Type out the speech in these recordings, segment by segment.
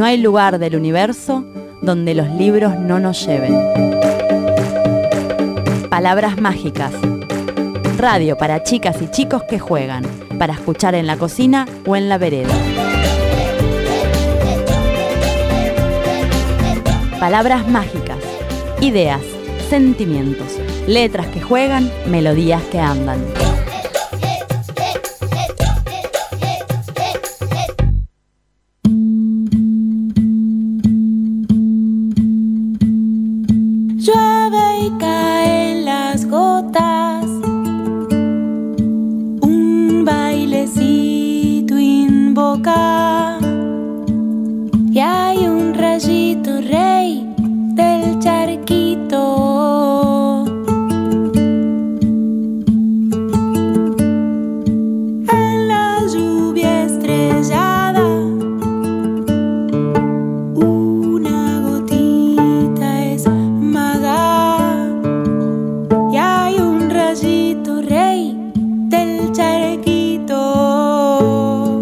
hay lugar del universo donde los libros no nos lleven. Palabras mágicas. Radio para chicas y chicos que juegan, para escuchar en la cocina o en la vereda. Palabras mágicas. Ideas, sentimientos, letras que juegan, melodías que andan. Llueve y caen las gotas, un bailecito invoca, y hay un rayito rey del charquito. En la lluvia estrellada, una gotita es maga, y hay un rayito rey del charquito.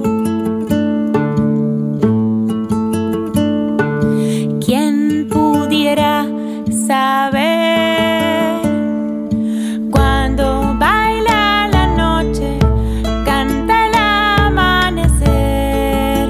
¿Quién pudiera saber cuando baila la noche, canta el amanecer?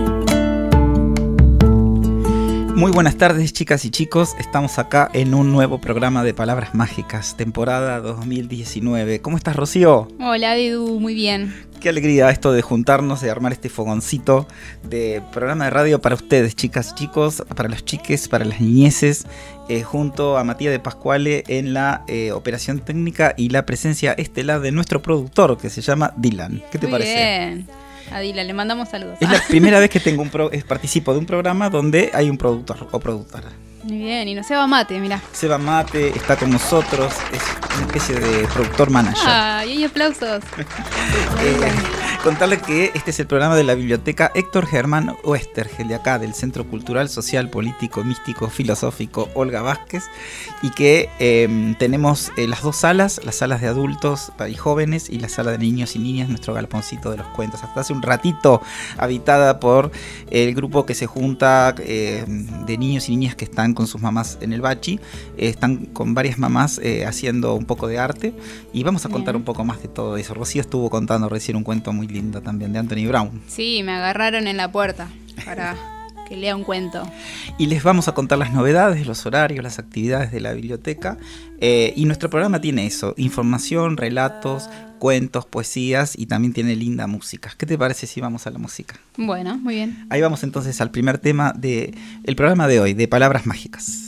Muy buenas tardes, chicas y chicos. Estamos acá en un nuevo programa de Palabras Mágicas, temporada 2019. ¿Cómo estás, Rocío? Hola, Didu, muy bien. Qué alegría esto de juntarnos, de armar este fogoncito de programa de radio para ustedes, chicas y chicos, para los chiques, para las niñeces, junto a Matías de Pascuale en la operación técnica y la presencia estelar de nuestro productor, que se llama Dylan. ¿Qué te parece? Bien. A Dylan le mandamos saludos. Es la primera vez que tengo participo de un programa donde hay un productor o productora. Muy bien, y no se va mate, mirá. Seba Mate está con nosotros, es una especie de productor manager. ¡Ay, hay aplausos! Contarle que este es el programa de la biblioteca Héctor Germán Oestergel, de acá, del Centro Cultural, Social, Político, Místico, Filosófico Olga Vázquez, y que tenemos las dos salas, las salas de adultos y jóvenes y la sala de niños y niñas, nuestro galponcito de los cuentos. Hasta hace un ratito habitada por el grupo que se junta de niños y niñas que están con sus mamás en el bachi, están con varias mamás haciendo un poco de arte, y vamos a contar un poco más de todo eso. Rocío estuvo contando recién un cuento muy lindo también de Anthony Brown. Sí, me agarraron en la puerta para que lea un cuento. Y les vamos a contar las novedades, los horarios, las actividades de la biblioteca, y nuestro programa tiene eso: información, relatos, cuentos, poesías, y también tiene linda música. ¿Qué te parece si vamos a la música? Bueno, muy bien. Ahí vamos entonces al primer tema del programa de hoy, de Palabras Mágicas.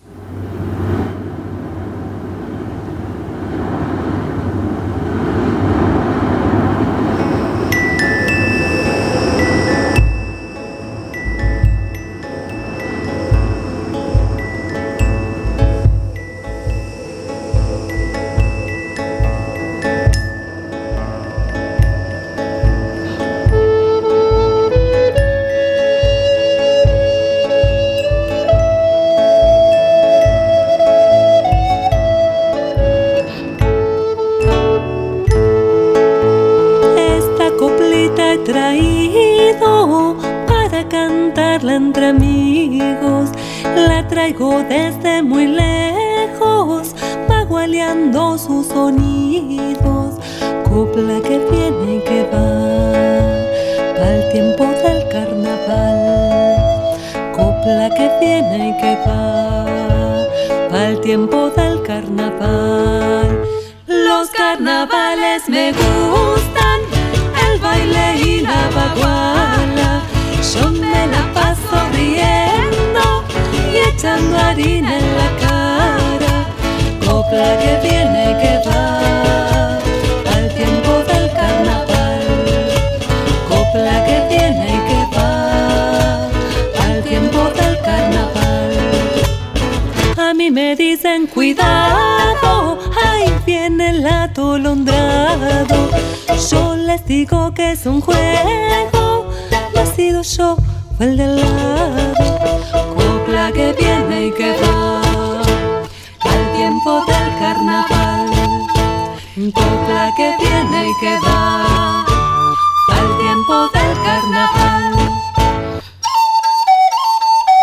Entre amigos, la traigo desde muy lejos, magualeando sus sonidos. Copla que viene y que va, pa'l tiempo del carnaval. Copla que viene y que va, pa'l tiempo del carnaval. Los carnavales me gustan, el baile y la baguala. Yo me la paso riendo y echando harina en la cara. Copla que viene y que va, al tiempo del carnaval. Copla que viene y que va, al tiempo del carnaval. A mí me dicen cuidado, ahí viene el atolondrado. Yo les digo que es un juego, no he sido yo, fue el del lado. Copla que viene y que va, al tiempo del carnaval. Copla que viene y que va, al tiempo del carnaval.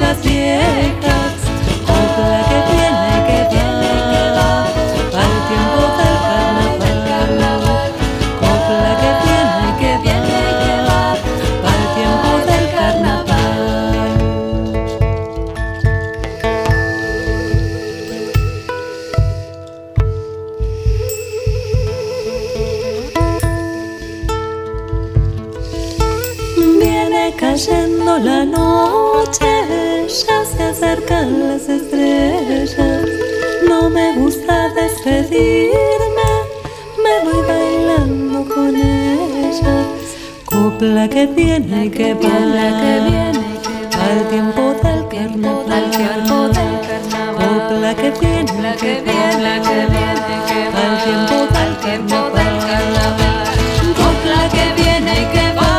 botellas viejas, copla que viene que va, al tiempo del carnaval, copla que viene que va, al tiempo del carnaval. Viene cayendo la noche, ya se acercan las estrellas. No me gusta despedirme, me voy bailando con ellas. Copla que viene y que va, al tiempo del carnaval, copla que viene y que va, al tiempo del carnaval, copla que viene y que va.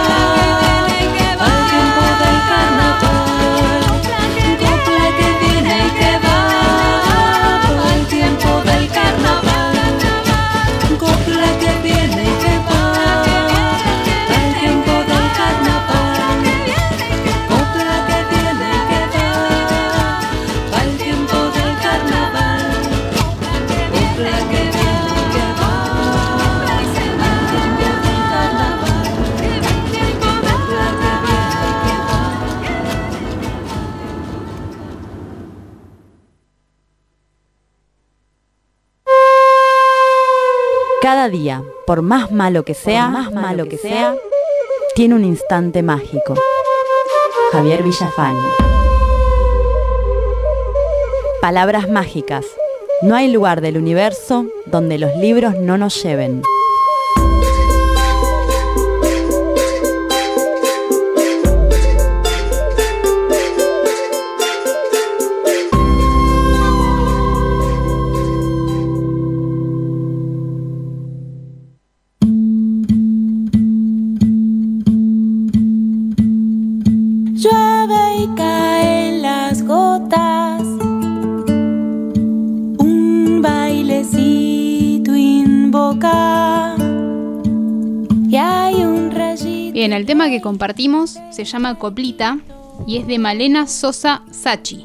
Cada día, por más malo que sea, tiene un instante mágico. Javier Villafañe. Palabras mágicas. No hay lugar del universo donde los libros no nos lleven. Bien, el tema que compartimos se llama Coplita y es de Malena Sosa Sachi.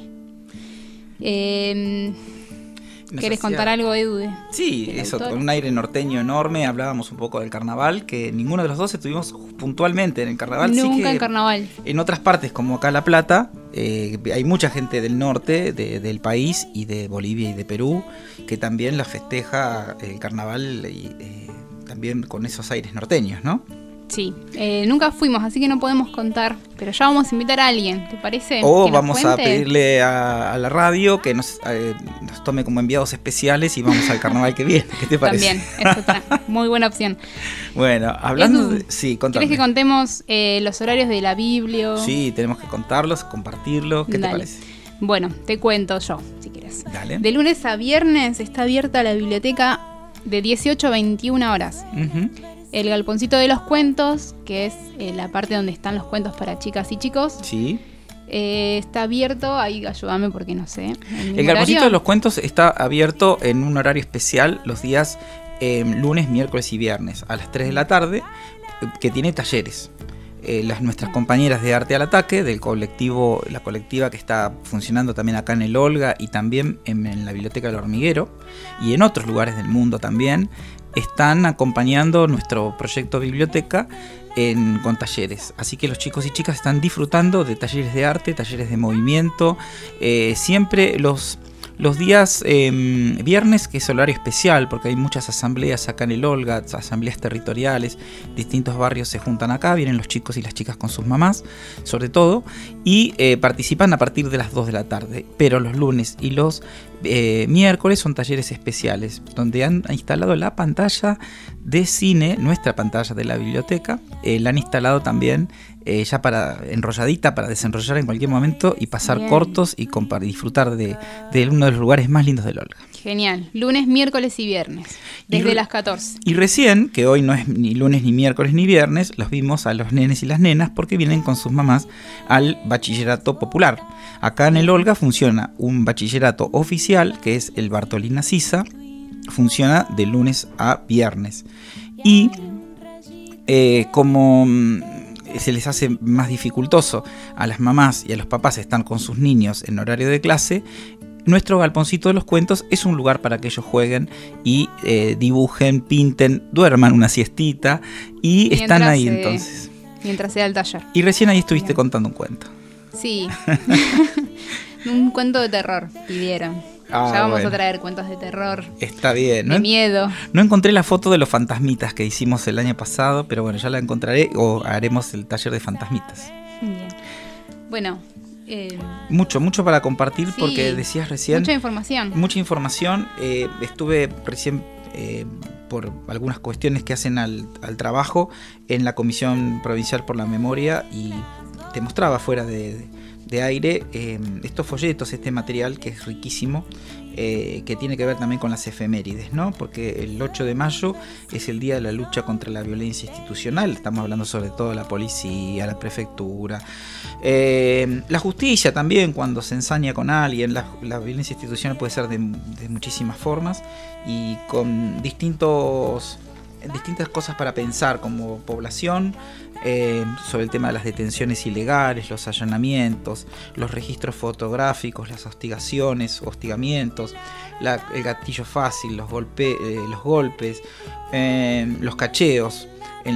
¿Querés contar algo, Edu? Sí, eso, con un aire norteño enorme. Hablábamos un poco del carnaval, que ninguno de los dos estuvimos puntualmente en el carnaval. Nunca sí que en carnaval. En otras partes, como acá La Plata, hay mucha gente del norte del país y de Bolivia y de Perú que también la festeja el carnaval también con esos aires norteños, ¿no? Sí, nunca fuimos, así que no podemos contar, pero ya vamos a invitar a alguien, ¿te parece? O vamos a pedirle a la radio que nos tome como enviados especiales y vamos al carnaval que viene. ¿Qué te parece? También, es otra muy buena opción. Bueno, hablando de... Sí, contame. ¿Querés que contemos los horarios de la Biblia? Sí, tenemos que contarlos, compartirlos. ¿Qué te parece? Bueno, te cuento yo, si quieres. Dale. De lunes a viernes está abierta la biblioteca de 18 a 21 horas. Uh-huh. El Galponcito de los Cuentos, que es la parte donde están los cuentos para chicas y chicos. Sí. Está abierto, ahí ayúdame porque no sé. El Galponcito de los Cuentos está abierto en un horario especial los días lunes, miércoles y viernes a las 3 de la tarde, que tiene talleres. Nuestras compañeras de Arte al Ataque, del colectivo, la colectiva que está funcionando también acá en el Olga y también en la Biblioteca del Hormiguero y en otros lugares del mundo también, están acompañando nuestro proyecto Biblioteca con talleres. Así que los chicos y chicas están disfrutando de talleres de arte, talleres de movimiento, siempre los días viernes, que es horario especial, porque hay muchas asambleas acá en el Olga, asambleas territoriales, distintos barrios se juntan acá, vienen los chicos y las chicas con sus mamás, sobre todo, y participan a partir de las 2 de la tarde. Pero los lunes y los miércoles son talleres especiales, donde han instalado la pantalla de cine, nuestra pantalla de la biblioteca, la han instalado también ya enrolladita para desenrollar en cualquier momento y pasar Bien. cortos y disfrutar de uno de los lugares más lindos del Olga. Genial, lunes, miércoles y viernes, desde las 14. Y recién, que hoy no es ni lunes, ni miércoles, ni viernes, los vimos a los nenes y las nenas porque vienen con sus mamás al bachillerato popular. Acá en el Olga funciona un bachillerato oficial, que es el Bartolina Sisa, funciona de lunes a viernes. Y como se les hace más dificultoso a las mamás y a los papás estar con sus niños en horario de clase, nuestro galponcito de los cuentos es un lugar para que ellos jueguen y dibujen, pinten, duerman una siestita y están ahí entonces. Mientras sea el taller. Y recién ahí estuviste contando un cuento. Sí. Un cuento de terror pidieron. Ya vamos a traer cuentos de terror. Está bien. De miedo. No encontré la foto de los fantasmitas que hicimos el año pasado, pero bueno, ya la encontraré o haremos el taller de fantasmitas. Bien. Bueno. Mucho para compartir, porque decías recién... Mucha información. Mucha información. Estuve recién... por algunas cuestiones que hacen al trabajo en la Comisión Provincial por la Memoria, y te mostraba fuera de aire estos folletos, este material que es riquísimo, que tiene que ver también con las efemérides, ¿no? Porque el 8 de mayo es el día de la lucha contra la violencia institucional. Estamos hablando sobre todo de la policía, la prefectura, la justicia también, cuando se ensaña con alguien. La violencia institucional puede ser de muchísimas formas y con distintas cosas para pensar como población, sobre el tema de las detenciones ilegales, los allanamientos, los registros fotográficos, las hostigamientos, el gatillo fácil, los golpes, los cacheos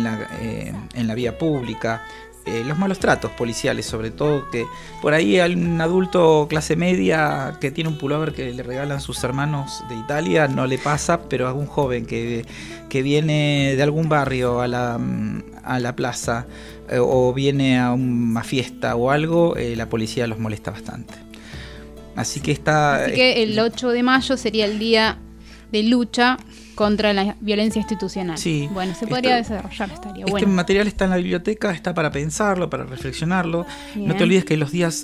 en la vía pública, los malos tratos policiales, sobre todo, que por ahí hay un adulto clase media que tiene un pullover que le regalan sus hermanos de Italia, no le pasa, pero a un joven que viene de algún barrio a la plaza o viene a una fiesta o algo, la policía los molesta bastante. Así que el 8 de mayo sería el día de lucha contra la violencia institucional. Sí. Bueno, se podría desarrollar, estaría bueno. Este material está en la biblioteca, está para pensarlo, para reflexionarlo. Bien. No te olvides que los días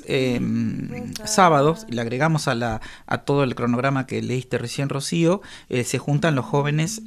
sábados, y le agregamos a todo el cronograma que leíste recién, Rocío, se juntan los jóvenes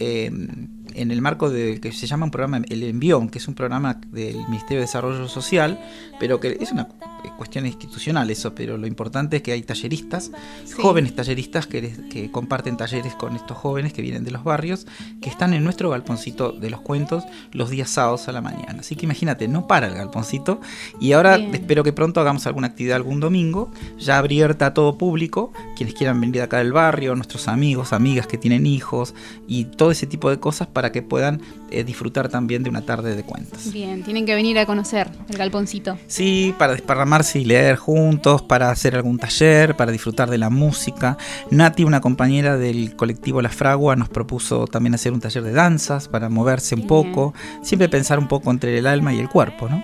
en el marco de que se llama un programa, el Envión, que es un programa del Ministerio de Desarrollo Social, pero que es una cuestión institucional eso, pero lo importante es que hay talleristas, jóvenes talleristas que comparten talleres con estos jóvenes que vienen de los barrios, que están en nuestro galponcito de los cuentos los días sábados a la mañana. Así que imagínate, no para el galponcito. Y ahora espero que pronto hagamos alguna actividad algún domingo, ya abierta a todo público, quienes quieran venir de acá del barrio, nuestros amigos, amigas que tienen hijos y todo ese tipo de cosas, para que puedan disfrutar también de una tarde de cuentos. Bien, tienen que venir a conocer el galponcito. Sí, para desparramarse y leer juntos, para hacer algún taller, para disfrutar de la música. Nati, una compañera del colectivo La Fragua, nos propuso también hacer un taller de danzas para moverse un poco, siempre pensar un poco entre el alma y el cuerpo, ¿no?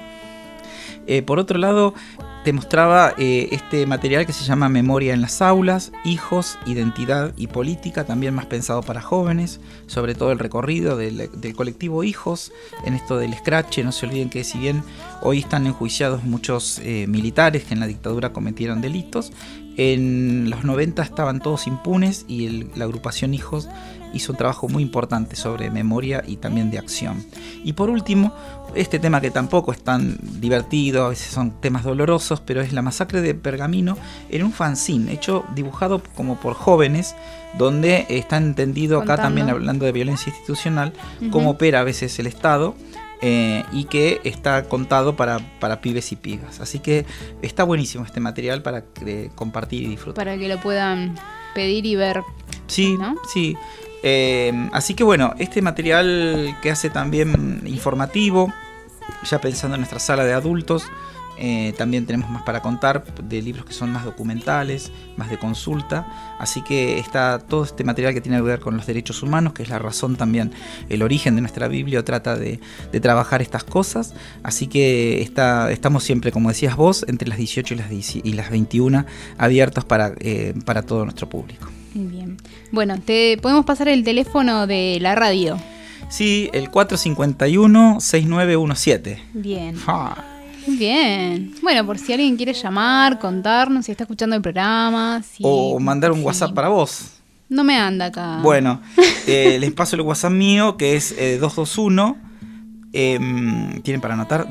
Por otro lado, te mostraba este material que se llama Memoria en las aulas, hijos, identidad y política, también más pensado para jóvenes, sobre todo el recorrido del colectivo Hijos en esto del escrache. No se olviden que si bien hoy están enjuiciados muchos militares que en la dictadura cometieron delitos, en los 90 estaban todos impunes y la agrupación Hijos hizo un trabajo muy importante sobre memoria y también de acción. Y por último, este tema que tampoco es tan divertido, a veces son temas dolorosos, pero es la masacre de Pergamino, en un fanzine dibujado como por jóvenes, donde está entendido acá también, hablando de violencia institucional, cómo opera a veces el Estado, y que está contado para pibes y pibas. Así que está buenísimo este material para compartir y disfrutar. Para que lo puedan pedir y ver. Sí, ¿no? Sí. Así que bueno, este material que hace también informativo, ya pensando en nuestra sala de adultos, también tenemos más para contar, de libros que son más documentales, más de consulta. Así que está todo este material que tiene que ver con los derechos humanos, que es la razón también, el origen de nuestra Biblia, trata de trabajar estas cosas. Así que estamos siempre, como decías vos, entre las 18 y las 21 abiertos para todo nuestro público. Bien. Bueno, te podemos pasar el teléfono de la radio. Sí, el 451-6917. Bien. Bien. Bueno, por si alguien quiere llamar, contarnos si está escuchando el programa. O mandar un WhatsApp para vos. No me anda acá. Bueno, les paso el WhatsApp mío, que es 221. Tienen para anotar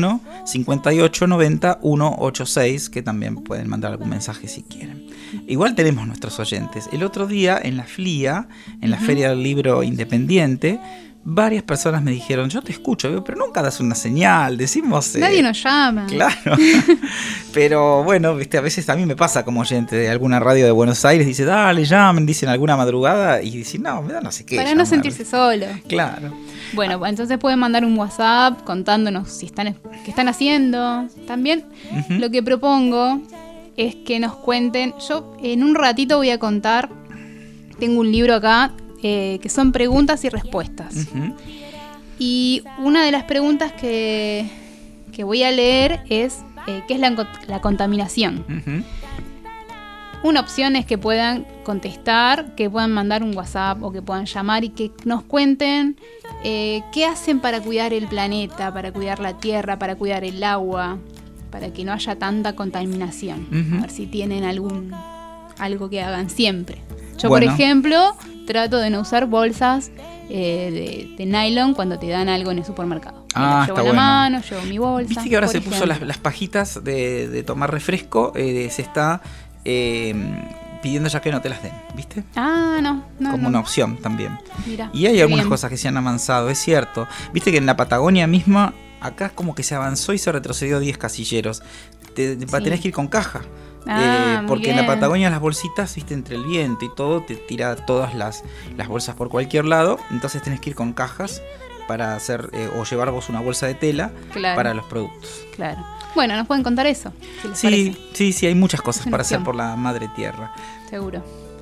221-5890-186, que también pueden mandar algún mensaje si quieren. Igual tenemos nuestros oyentes. El otro día en la FLIA, en la Feria del Libro Independiente, varias personas me dijeron, yo te escucho, digo, pero nunca das una señal, decimos... Nadie nos llama. Claro. Pero bueno, viste, a veces a mí me pasa como oyente de alguna radio de Buenos Aires, dice, dale, llamen, dicen alguna madrugada, y dicen, no, me da no sé qué. Para llamar. no sentirse solo. Claro. Bueno, entonces pueden mandar un WhatsApp contándonos qué están haciendo. También lo que propongo es que nos cuenten. Yo en un ratito voy a contar, tengo un libro acá que son preguntas y respuestas. Y una de las preguntas que voy a leer es ¿qué es la contaminación? Una opción es que puedan contestar, que puedan mandar un WhatsApp o que puedan llamar y que nos cuenten qué hacen para cuidar el planeta, para cuidar la tierra, para cuidar el agua, para que no haya tanta contaminación. A ver si tienen algo que hagan siempre. Yo, por ejemplo, trato de no usar bolsas de nylon cuando te dan algo en el supermercado. Llevo la mano, llevo mi bolsa. Viste que ahora se puso las pajitas de tomar refresco, se está pidiendo ya que no te las den, ¿viste? No. Como una opción también. Mirá, y hay algunas cosas que se han avanzado, es cierto. Viste que en la Patagonia misma, acá es como que se avanzó y se retrocedió 10 casilleros. Tenés que ir con caja. Porque en la Patagonia las bolsitas, viste, entre el viento y todo, te tira todas las bolsas por cualquier lado. Entonces tenés que ir con cajas para hacer, o llevar vos una bolsa de tela para los productos. Claro. Bueno, nos pueden contar eso. Si les parece. Sí, hay muchas cosas para hacer por la madre tierra. Seguro.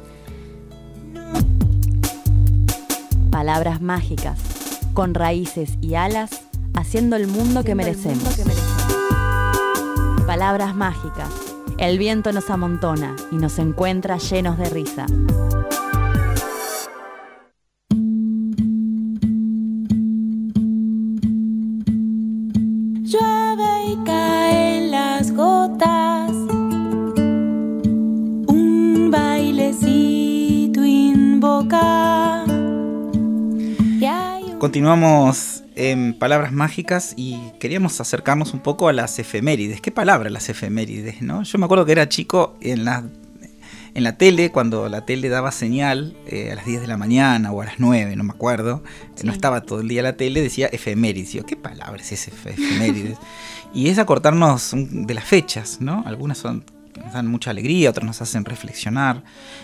Palabras mágicas, con raíces y alas, haciendo el mundo que merecemos. Palabras mágicas. El viento nos amontona y nos encuentra llenos de risa. Llueve y caen las gotas, un bailecito invoca. Continuamos en Palabras Mágicas y queríamos acercarnos un poco a las efemérides. ¿Qué palabra las efemérides, no? Yo me acuerdo que era chico en la tele, cuando la tele daba señal a las 10 de la mañana o a las 9, no me acuerdo. No estaba todo el día la tele, decía efemérides. Yo, ¿qué palabra es ese efemérides? Y es acordarnos de las fechas, ¿no? Algunas nos dan mucha alegría, otras nos hacen reflexionar.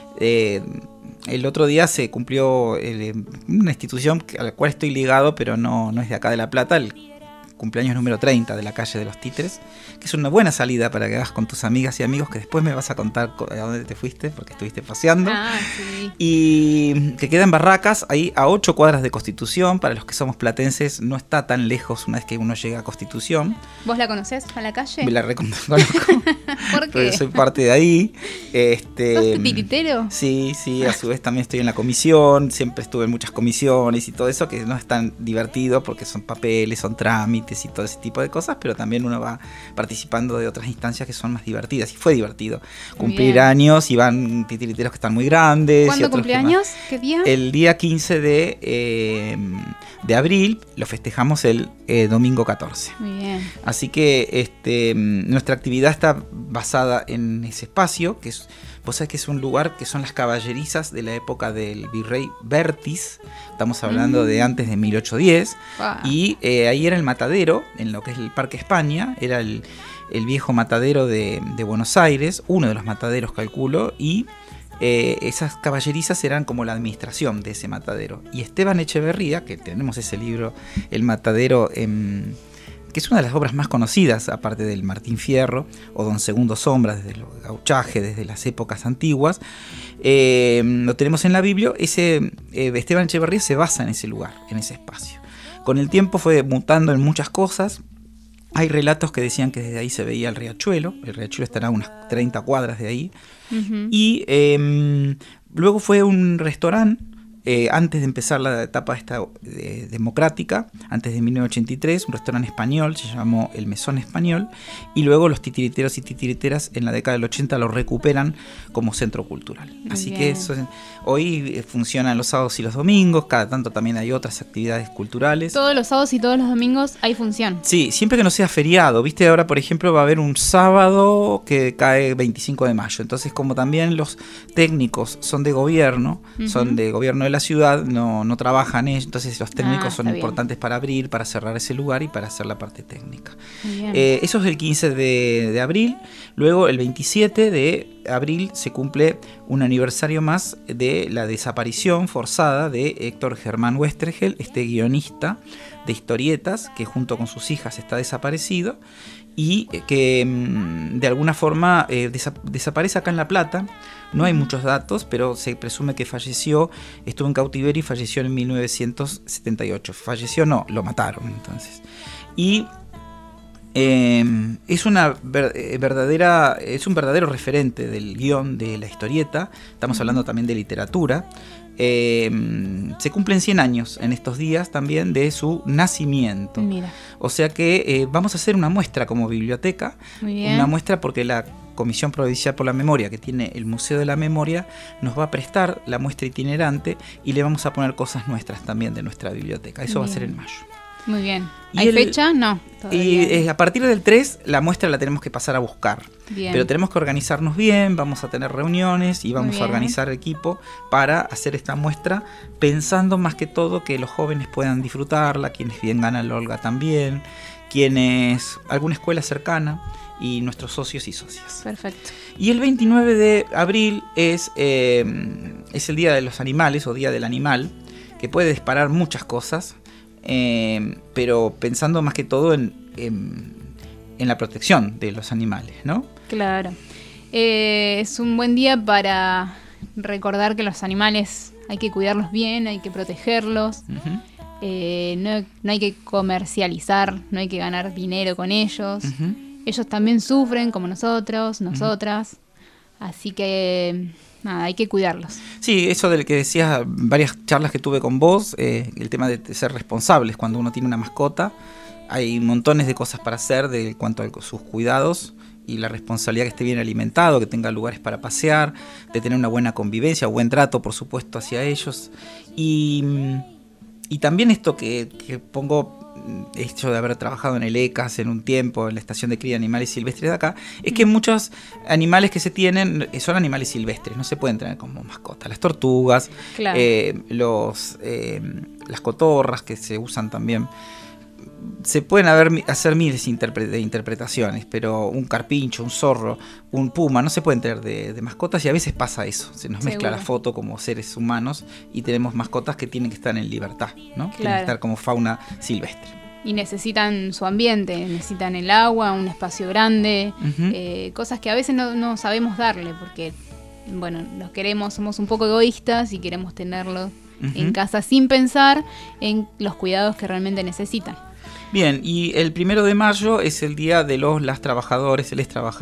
El otro día se cumplió una institución a la cual estoy ligado, pero no es de acá de La Plata, el cumpleaños número 30 de la calle de los Títeres, que es una buena salida para que hagas con tus amigas y amigos, que después me vas a contar a dónde te fuiste, porque estuviste paseando. Sí. Y que queda en Barracas, ahí a 8 cuadras de Constitución. Para los que somos platenses, no está tan lejos una vez que uno llega a Constitución. ¿Vos la conocés a la calle? Me la reconozco. ¿Por qué? Porque soy parte de ahí. ¿Sos titiritero? Sí, a su vez también estoy en la comisión, siempre estuve en muchas comisiones y todo eso, que no es tan divertido porque son papeles, son trámites y todo ese tipo de cosas, pero también uno va participando de otras instancias que son más divertidas, y fue divertido cumplir años, y van titiriteros que están muy grandes. ¿Cuándo cumpleaños? ¿Qué día? El día 15 de abril, lo festejamos el domingo 14. Muy bien. Así que nuestra actividad está basada en ese espacio, que es, vos sabés que es un lugar que son las caballerizas de la época del virrey Vértiz. Estamos hablando de antes de 1810. Wow. Y ahí era el matadero, en lo que es el Parque España, era el viejo matadero de Buenos Aires, uno de los mataderos, calculo, y esas caballerizas eran como la administración de ese matadero. Y Esteban Echeverría, que tenemos ese libro, El Matadero, que es una de las obras más conocidas, aparte del Martín Fierro o Don Segundo Sombra, desde el gauchaje, desde las épocas antiguas, lo tenemos en la Biblia. Esteban Echeverría se basa en ese lugar, en ese espacio. Con el tiempo fue mutando en muchas cosas. Hay relatos que decían que desde ahí se veía el riachuelo estará a unas 30 cuadras de ahí. Y luego fue un restaurante. Antes de empezar la etapa democrática, antes de 1983, un restaurante español, se llamó El Mesón Español, y luego los titiriteros y titiriteras en la década del 80 lo recuperan como centro cultural. Así que hoy funcionan los sábados y los domingos, cada tanto también hay otras actividades culturales. Todos los sábados y todos los domingos hay función. Sí, siempre que no sea feriado, viste, ahora por ejemplo va a haber un sábado que cae 25 de mayo, entonces como también los técnicos son de gobierno, son de gobierno de la ciudad no trabajan ellos, entonces los técnicos son está importantes para abrir, para cerrar ese lugar y para hacer la parte técnica. Bien. Eso es el 15 de abril. Luego el 27 de abril se cumple un aniversario más de la desaparición forzada de Héctor Germán Oesterhel, este guionista de historietas que junto con sus hijas está desaparecido y que de alguna forma desaparece acá en La Plata. No hay muchos datos, pero se presume que falleció, estuvo en cautiverio y falleció en 1978. Falleció, no, lo mataron entonces. Y es un verdadero referente del guión de la historieta. Estamos hablando también de literatura. Se cumplen 100 años en estos días también de su nacimiento. Mira. O sea que vamos a hacer una muestra como biblioteca. Muy bien. Una muestra porque la Comisión Provincial por la Memoria, que tiene el Museo de la Memoria, nos va a prestar la muestra itinerante y le vamos a poner cosas nuestras también de nuestra biblioteca. Eso va a ser en mayo. Muy bien. Y ¿Hay fecha? No. Y a partir del 3 la muestra la tenemos que pasar a buscar. Bien. Pero tenemos que organizarnos bien, vamos a tener reuniones y vamos a organizar equipo para hacer esta muestra, pensando más que todo que los jóvenes puedan disfrutarla, quienes vengan a la Olga también, alguna escuela cercana y nuestros socios y socias. Perfecto. Y el 29 de abril es el Día de los Animales o Día del Animal, que puede disparar muchas cosas. Pero pensando más que todo en la protección de los animales, ¿no? Claro. Es un buen día para recordar que los animales hay que cuidarlos bien, hay que protegerlos. Uh-huh. No hay que comercializar, no hay que ganar dinero con ellos. Uh-huh. Ellos también sufren como nosotros, nosotras. Así que nada, hay que cuidarlos. Sí, eso del que decías, varias charlas que tuve con vos, el tema de ser responsables cuando uno tiene una mascota. Hay montones de cosas para hacer en cuanto a sus cuidados y la responsabilidad que esté bien alimentado, que tenga lugares para pasear, de tener una buena convivencia, buen trato, por supuesto, hacia ellos. Y también esto que pongo, hecho de haber trabajado en el ECAS en un tiempo, en la estación de cría de animales silvestres de acá, es que muchos animales que se tienen son animales silvestres, no se pueden tener como mascota. Las tortugas, claro. Las cotorras que se usan también. Se pueden hacer miles de interpretaciones, pero un carpincho, un zorro, un puma, no se pueden tener de mascotas y a veces pasa eso. Se nos mezcla la foto como seres humanos y tenemos mascotas que tienen que estar en libertad, ¿no? Claro. Tienen que estar como fauna silvestre. Y necesitan su ambiente, necesitan el agua, un espacio grande, cosas que a veces no sabemos darle porque, bueno, los queremos, somos un poco egoístas y queremos tenerlos en casa sin pensar en los cuidados que realmente necesitan. Bien, y el 1 de mayo es el día de les trabajadores.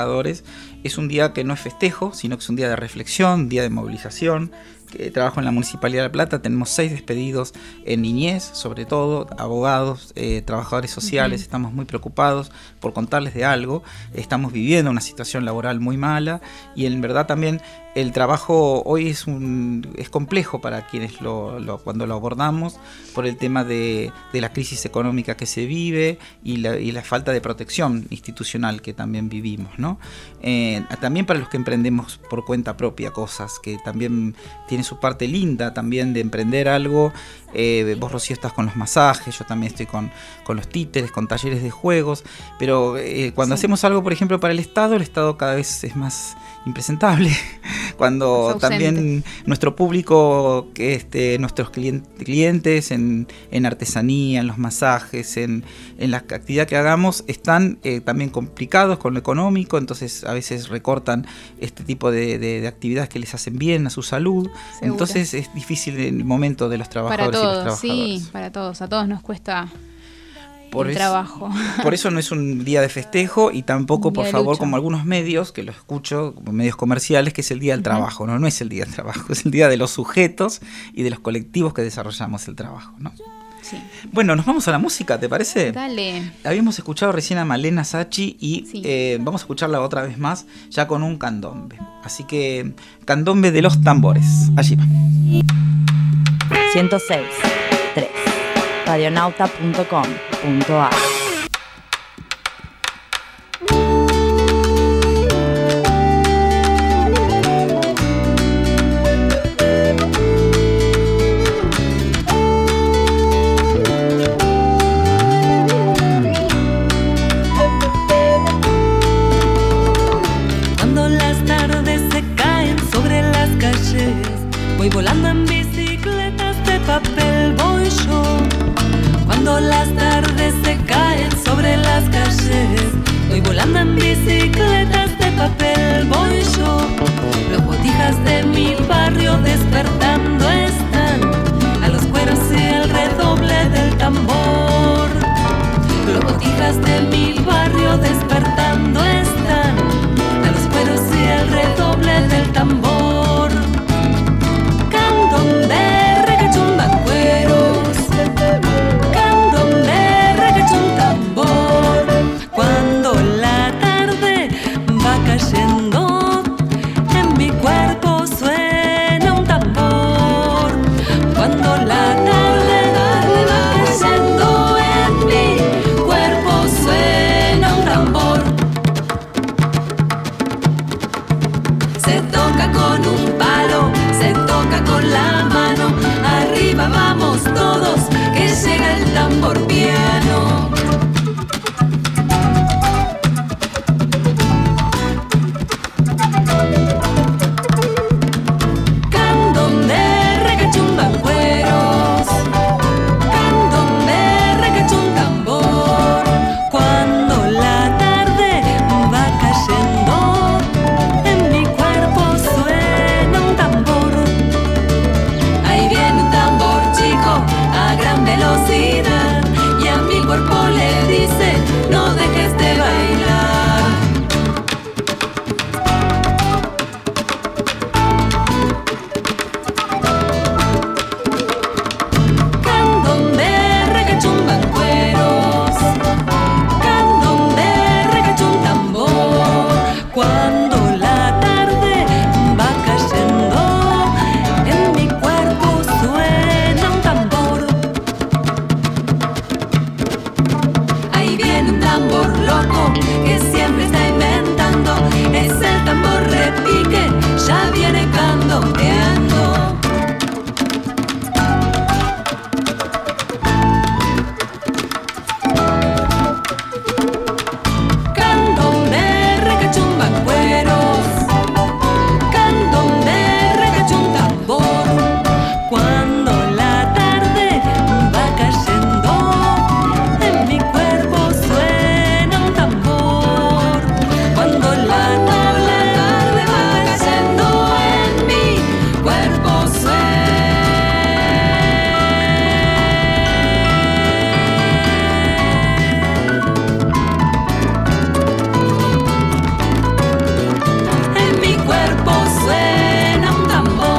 Es un día que no es festejo, sino que es un día de reflexión, día de movilización. Que trabajo en la Municipalidad de La Plata, tenemos 6 despedidos en niñez, sobre todo, abogados, trabajadores sociales, estamos muy preocupados por contarles de algo, estamos viviendo una situación laboral muy mala y en verdad también el trabajo hoy es complejo para quienes cuando lo abordamos por el tema de la crisis económica que se vive y la falta de protección institucional que también vivimos, ¿no? También para los que emprendemos por cuenta propia cosas que también tiene su parte linda también de emprender algo. Vos, Rocío, estás con los masajes, yo también estoy con los títeres, con talleres de juegos, pero cuando hacemos algo, por ejemplo, para el Estado cada vez es más impresentable. Cuando también nuestro público, nuestros clientes en artesanía, en los masajes, en la actividad que hagamos, están también complicados con lo económico, entonces a veces recortan este tipo de actividades que les hacen bien a su salud. Seguro. Entonces es difícil el momento de los trabajadores y los trabajadoras. Sí, para todos, a todos nos cuesta el trabajo. Por eso no es un día de festejo y tampoco, por favor, como algunos medios, que lo escucho, como medios comerciales, que es el día del trabajo. No es el día del trabajo, es el día de los sujetos y de los colectivos que desarrollamos el trabajo, ¿no? Sí. Bueno, nos vamos a la música, ¿te parece? Dale. Habíamos escuchado recién a Malena Sachi y vamos a escucharla otra vez más, ya con un candombe. Así que, candombe de los tambores. Allí va. 106.3 radionauta.com.ar Voy volando en bicicletas de papel, voy yo. Cuando las tardes se caen sobre las calles, voy volando en bicicletas de papel, voy yo. Los botijas de mi barrio despertando están a los cueros y el redoble del tambor. Los botijas de mi barrio despertando están a los cueros y el redoble del tambor. Candombe, regachumba, cueros. Candombe, regachum, tambor. Cuando la tarde va cayendo, en mi cuerpo suena un tambor. Cuando la tarde va cayendo, en mi cuerpo suena un tambor. Se toca con un palo, se toca con la mano. Arriba vamos todos, que llega el tambor piano. Candombe, regachumba, cueros. Candombe, regachum, tambor. Cuando la tarde va cayendo, en mi cuerpo suena un tambor. Ahí viene un tambor chico a gran velocidad, y a mi cuerpo le dice: no dejes de bailar. Candombe, regachumba, cueros. Candombe, regachum, tambor. Cuando la tarde va cayendo, en mi cuerpo suena un tambor. Ahí viene un tambor loco que siempre está inventando. Es el tambor repique, ya viene candombeando. Candombe, regachumba, cueros. Candombe, regachum, tambor. Cuando la tarde va cayendo, en mi cuerpo suena un tambor. Cuando la tarde va cayendo, en mi cuerpo suena. En mi cuerpo suena un tambor.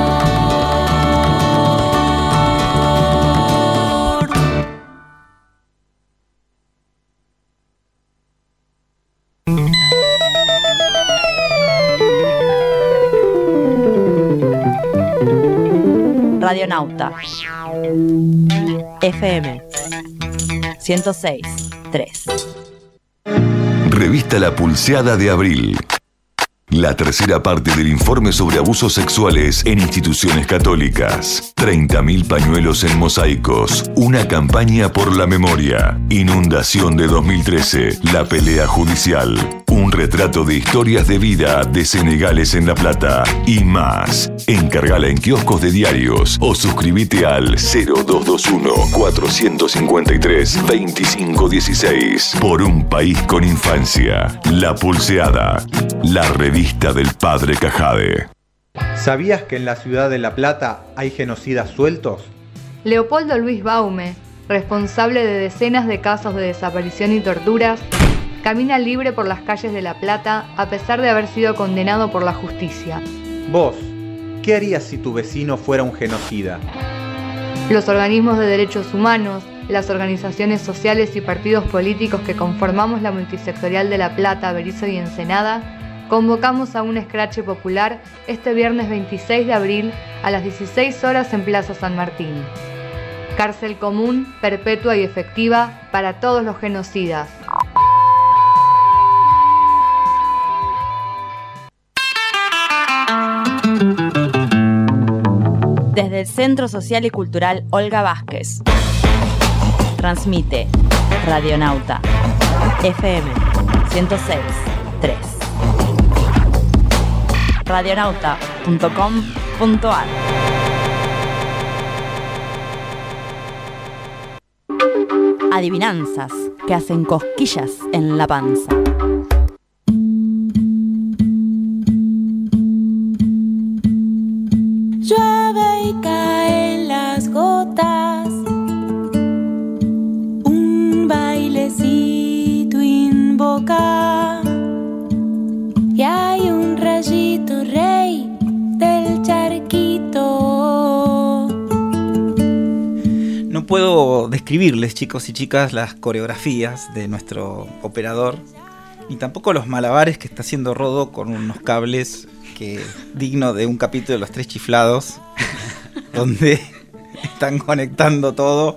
Radionauta FM 106.3. Revista La Pulseada de Abril. La tercera parte del informe sobre abusos sexuales en instituciones católicas. 30.000 pañuelos en mosaicos. Una campaña por la memoria. Inundación de 2013. La pelea judicial. Un retrato de historias de vida de senegales en La Plata. Y más. Encargala en kioscos de diarios o suscríbete al 0221-453-2516. Por un país con infancia. La Pulseada. La revista del padre Cajade. ¿Sabías que en la ciudad de La Plata hay genocidas sueltos? Leopoldo Luis Baume, responsable de decenas de casos de desaparición y torturas, camina libre por las calles de La Plata a pesar de haber sido condenado por la justicia. Vos, ¿qué harías si tu vecino fuera un genocida? Los organismos de derechos humanos, las organizaciones sociales y partidos políticos que conformamos la multisectorial de La Plata, Berisso y Ensenada, convocamos a un escrache popular este viernes 26 de abril a las 16 horas en Plaza San Martín. Cárcel común, perpetua y efectiva para todos los genocidas. Desde el Centro Social y Cultural Olga Vázquez. Transmite Radionauta FM 106.3. Radionauta.com.ar Adivinanzas que hacen cosquillas en la panza. Llueve y caen las gotas, un bailecito invoca, y hay un rayito rey del charquito. No puedo describirles, chicos y chicas, las coreografías de nuestro operador, ni tampoco los malabares que está haciendo Rodo con unos cables que digno de un capítulo de Los Tres Chiflados, donde están conectando todo.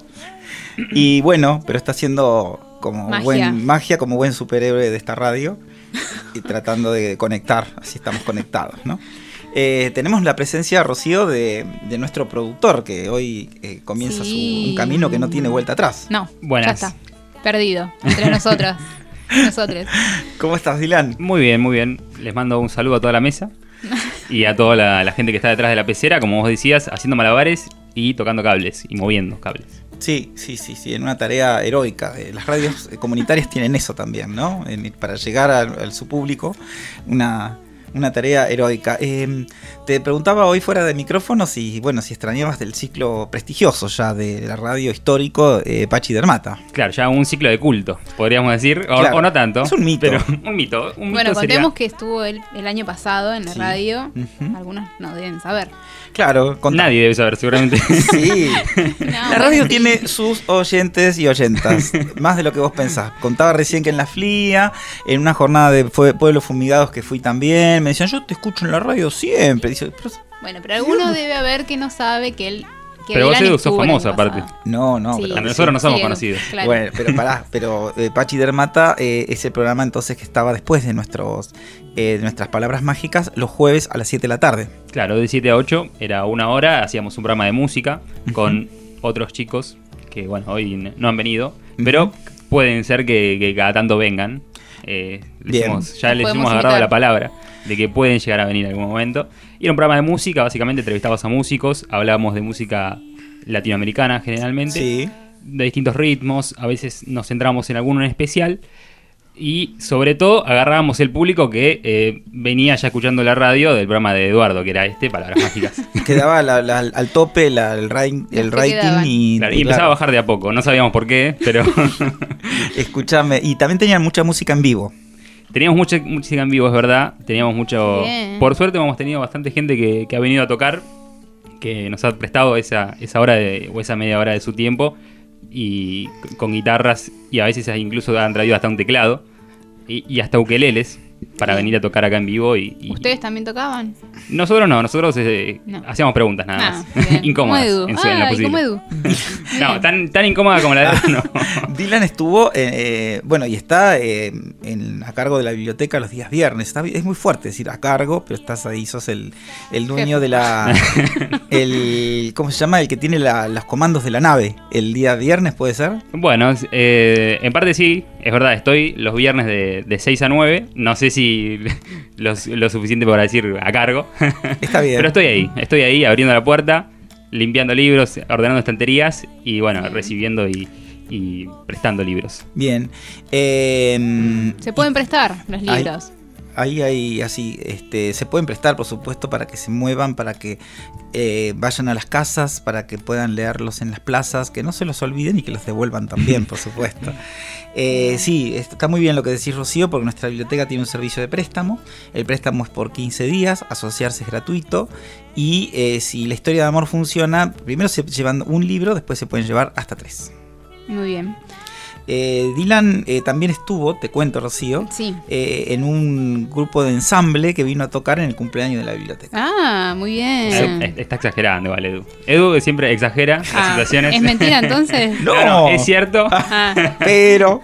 Y bueno, pero está haciendo como magia, como buen superhéroe de esta radio, y tratando de conectar, así estamos conectados, ¿no? Tenemos la presencia, Rocío, de nuestro productor, que hoy comienza un camino que no tiene vuelta atrás. No, buenas. Ya está, perdido, entre nosotros. Nosotros. ¿Cómo estás, Dylan? Muy bien, muy bien. Les mando un saludo a toda la mesa y a toda la gente que está detrás de la pecera, como vos decías, haciendo malabares y tocando cables y moviendo cables. Sí, en una tarea heroica. Las radios comunitarias tienen eso también, ¿no? Para llegar a su público, una tarea heroica. Te preguntaba hoy fuera de micrófono si extrañabas del ciclo prestigioso ya de la radio histórico Pachydermata. Claro, ya un ciclo de culto, podríamos decir, Claro, o no tanto. es un mito. Pero un mito. Bueno, sería... contemos que estuvo el año pasado en la radio. Uh-huh. Algunos no deben saber. Claro, nadie debe saber, seguramente. Sí. No, La radio tiene sus oyentes y oyentas, más de lo que vos pensás. Contaba recién que en la FLIA, en una jornada de Pueblos Fumigados que fui también, me decían, yo te escucho en la radio siempre. Dice, bueno, pero alguno debe haber que no sabe que él... Pero vos, Edu, sos famoso aparte. No, sí, pero nosotros no somos Edu, conocidos. Claro. Bueno, pero pará, Pachydermata es el programa entonces que estaba después de nuestras palabras mágicas, los jueves a las 7 de la tarde. Claro, de 7 a 8 era una hora, hacíamos un programa de música con otros chicos que, bueno, hoy no han venido, pero pueden ser que cada tanto vengan. Ya les hemos agarrado la palabra de que pueden llegar a venir en algún momento. Y era un programa de música, básicamente entrevistabas a músicos, hablábamos de música latinoamericana generalmente, Sí. de distintos ritmos, a veces nos centramos en alguno en especial y sobre todo agarrábamos el público que venía ya escuchando la radio del programa de Eduardo, que era Palabras Mágicas. Quedaba al tope el rating y, claro, y empezaba a bajar de a poco, no sabíamos por qué, pero... Escúchame, y también tenían mucha música en vivo. Teníamos mucha música en vivo, es verdad. Teníamos mucho... Bien. Por suerte hemos tenido bastante gente que ha venido a tocar, que nos ha prestado esa hora o esa media hora de su tiempo, y con guitarras, y a veces incluso han traído hasta un teclado y hasta ukeleles para venir a tocar acá en vivo. ¿Ustedes también tocaban? Nosotros no, nosotros No. hacíamos preguntas nada más. Bien. Incómodas. Como Edu. En la posible. como Edu. No, tan incómoda como la de Edu, no. Dylan estuvo, y está a cargo de la biblioteca los días viernes. Es muy fuerte decir a cargo, pero estás ahí, sos el dueño de la... ¿Cómo se llama? El que tiene los comandos de la nave. El día viernes, ¿puede ser? Bueno, en parte sí, es verdad, estoy los viernes de 6 a 9. No sé si lo suficiente para decir a cargo. Está bien. Pero estoy ahí abriendo la puerta, limpiando libros, ordenando estanterías y bueno, recibiendo y prestando libros. Bien. Se pueden prestar los libros. Ahí hay así, se pueden prestar, por supuesto, para que se muevan, para que vayan a las casas, para que puedan leerlos en las plazas, que no se los olviden y que los devuelvan también, por supuesto. Sí, está muy bien lo que decís, Rocío, porque nuestra biblioteca tiene un servicio de préstamo. El préstamo es por 15 días, asociarse es gratuito. Y si la historia de amor funciona, primero se llevan un libro, después se pueden llevar hasta 3. Muy bien. Dylan también estuvo, te cuento, Rocío, Sí. en un grupo de ensamble que vino a tocar en el cumpleaños de la biblioteca. Ah, muy bien. Está exagerando, vale, Edu. Edu siempre exagera las situaciones. ¿Es mentira entonces? No. Es cierto, Pero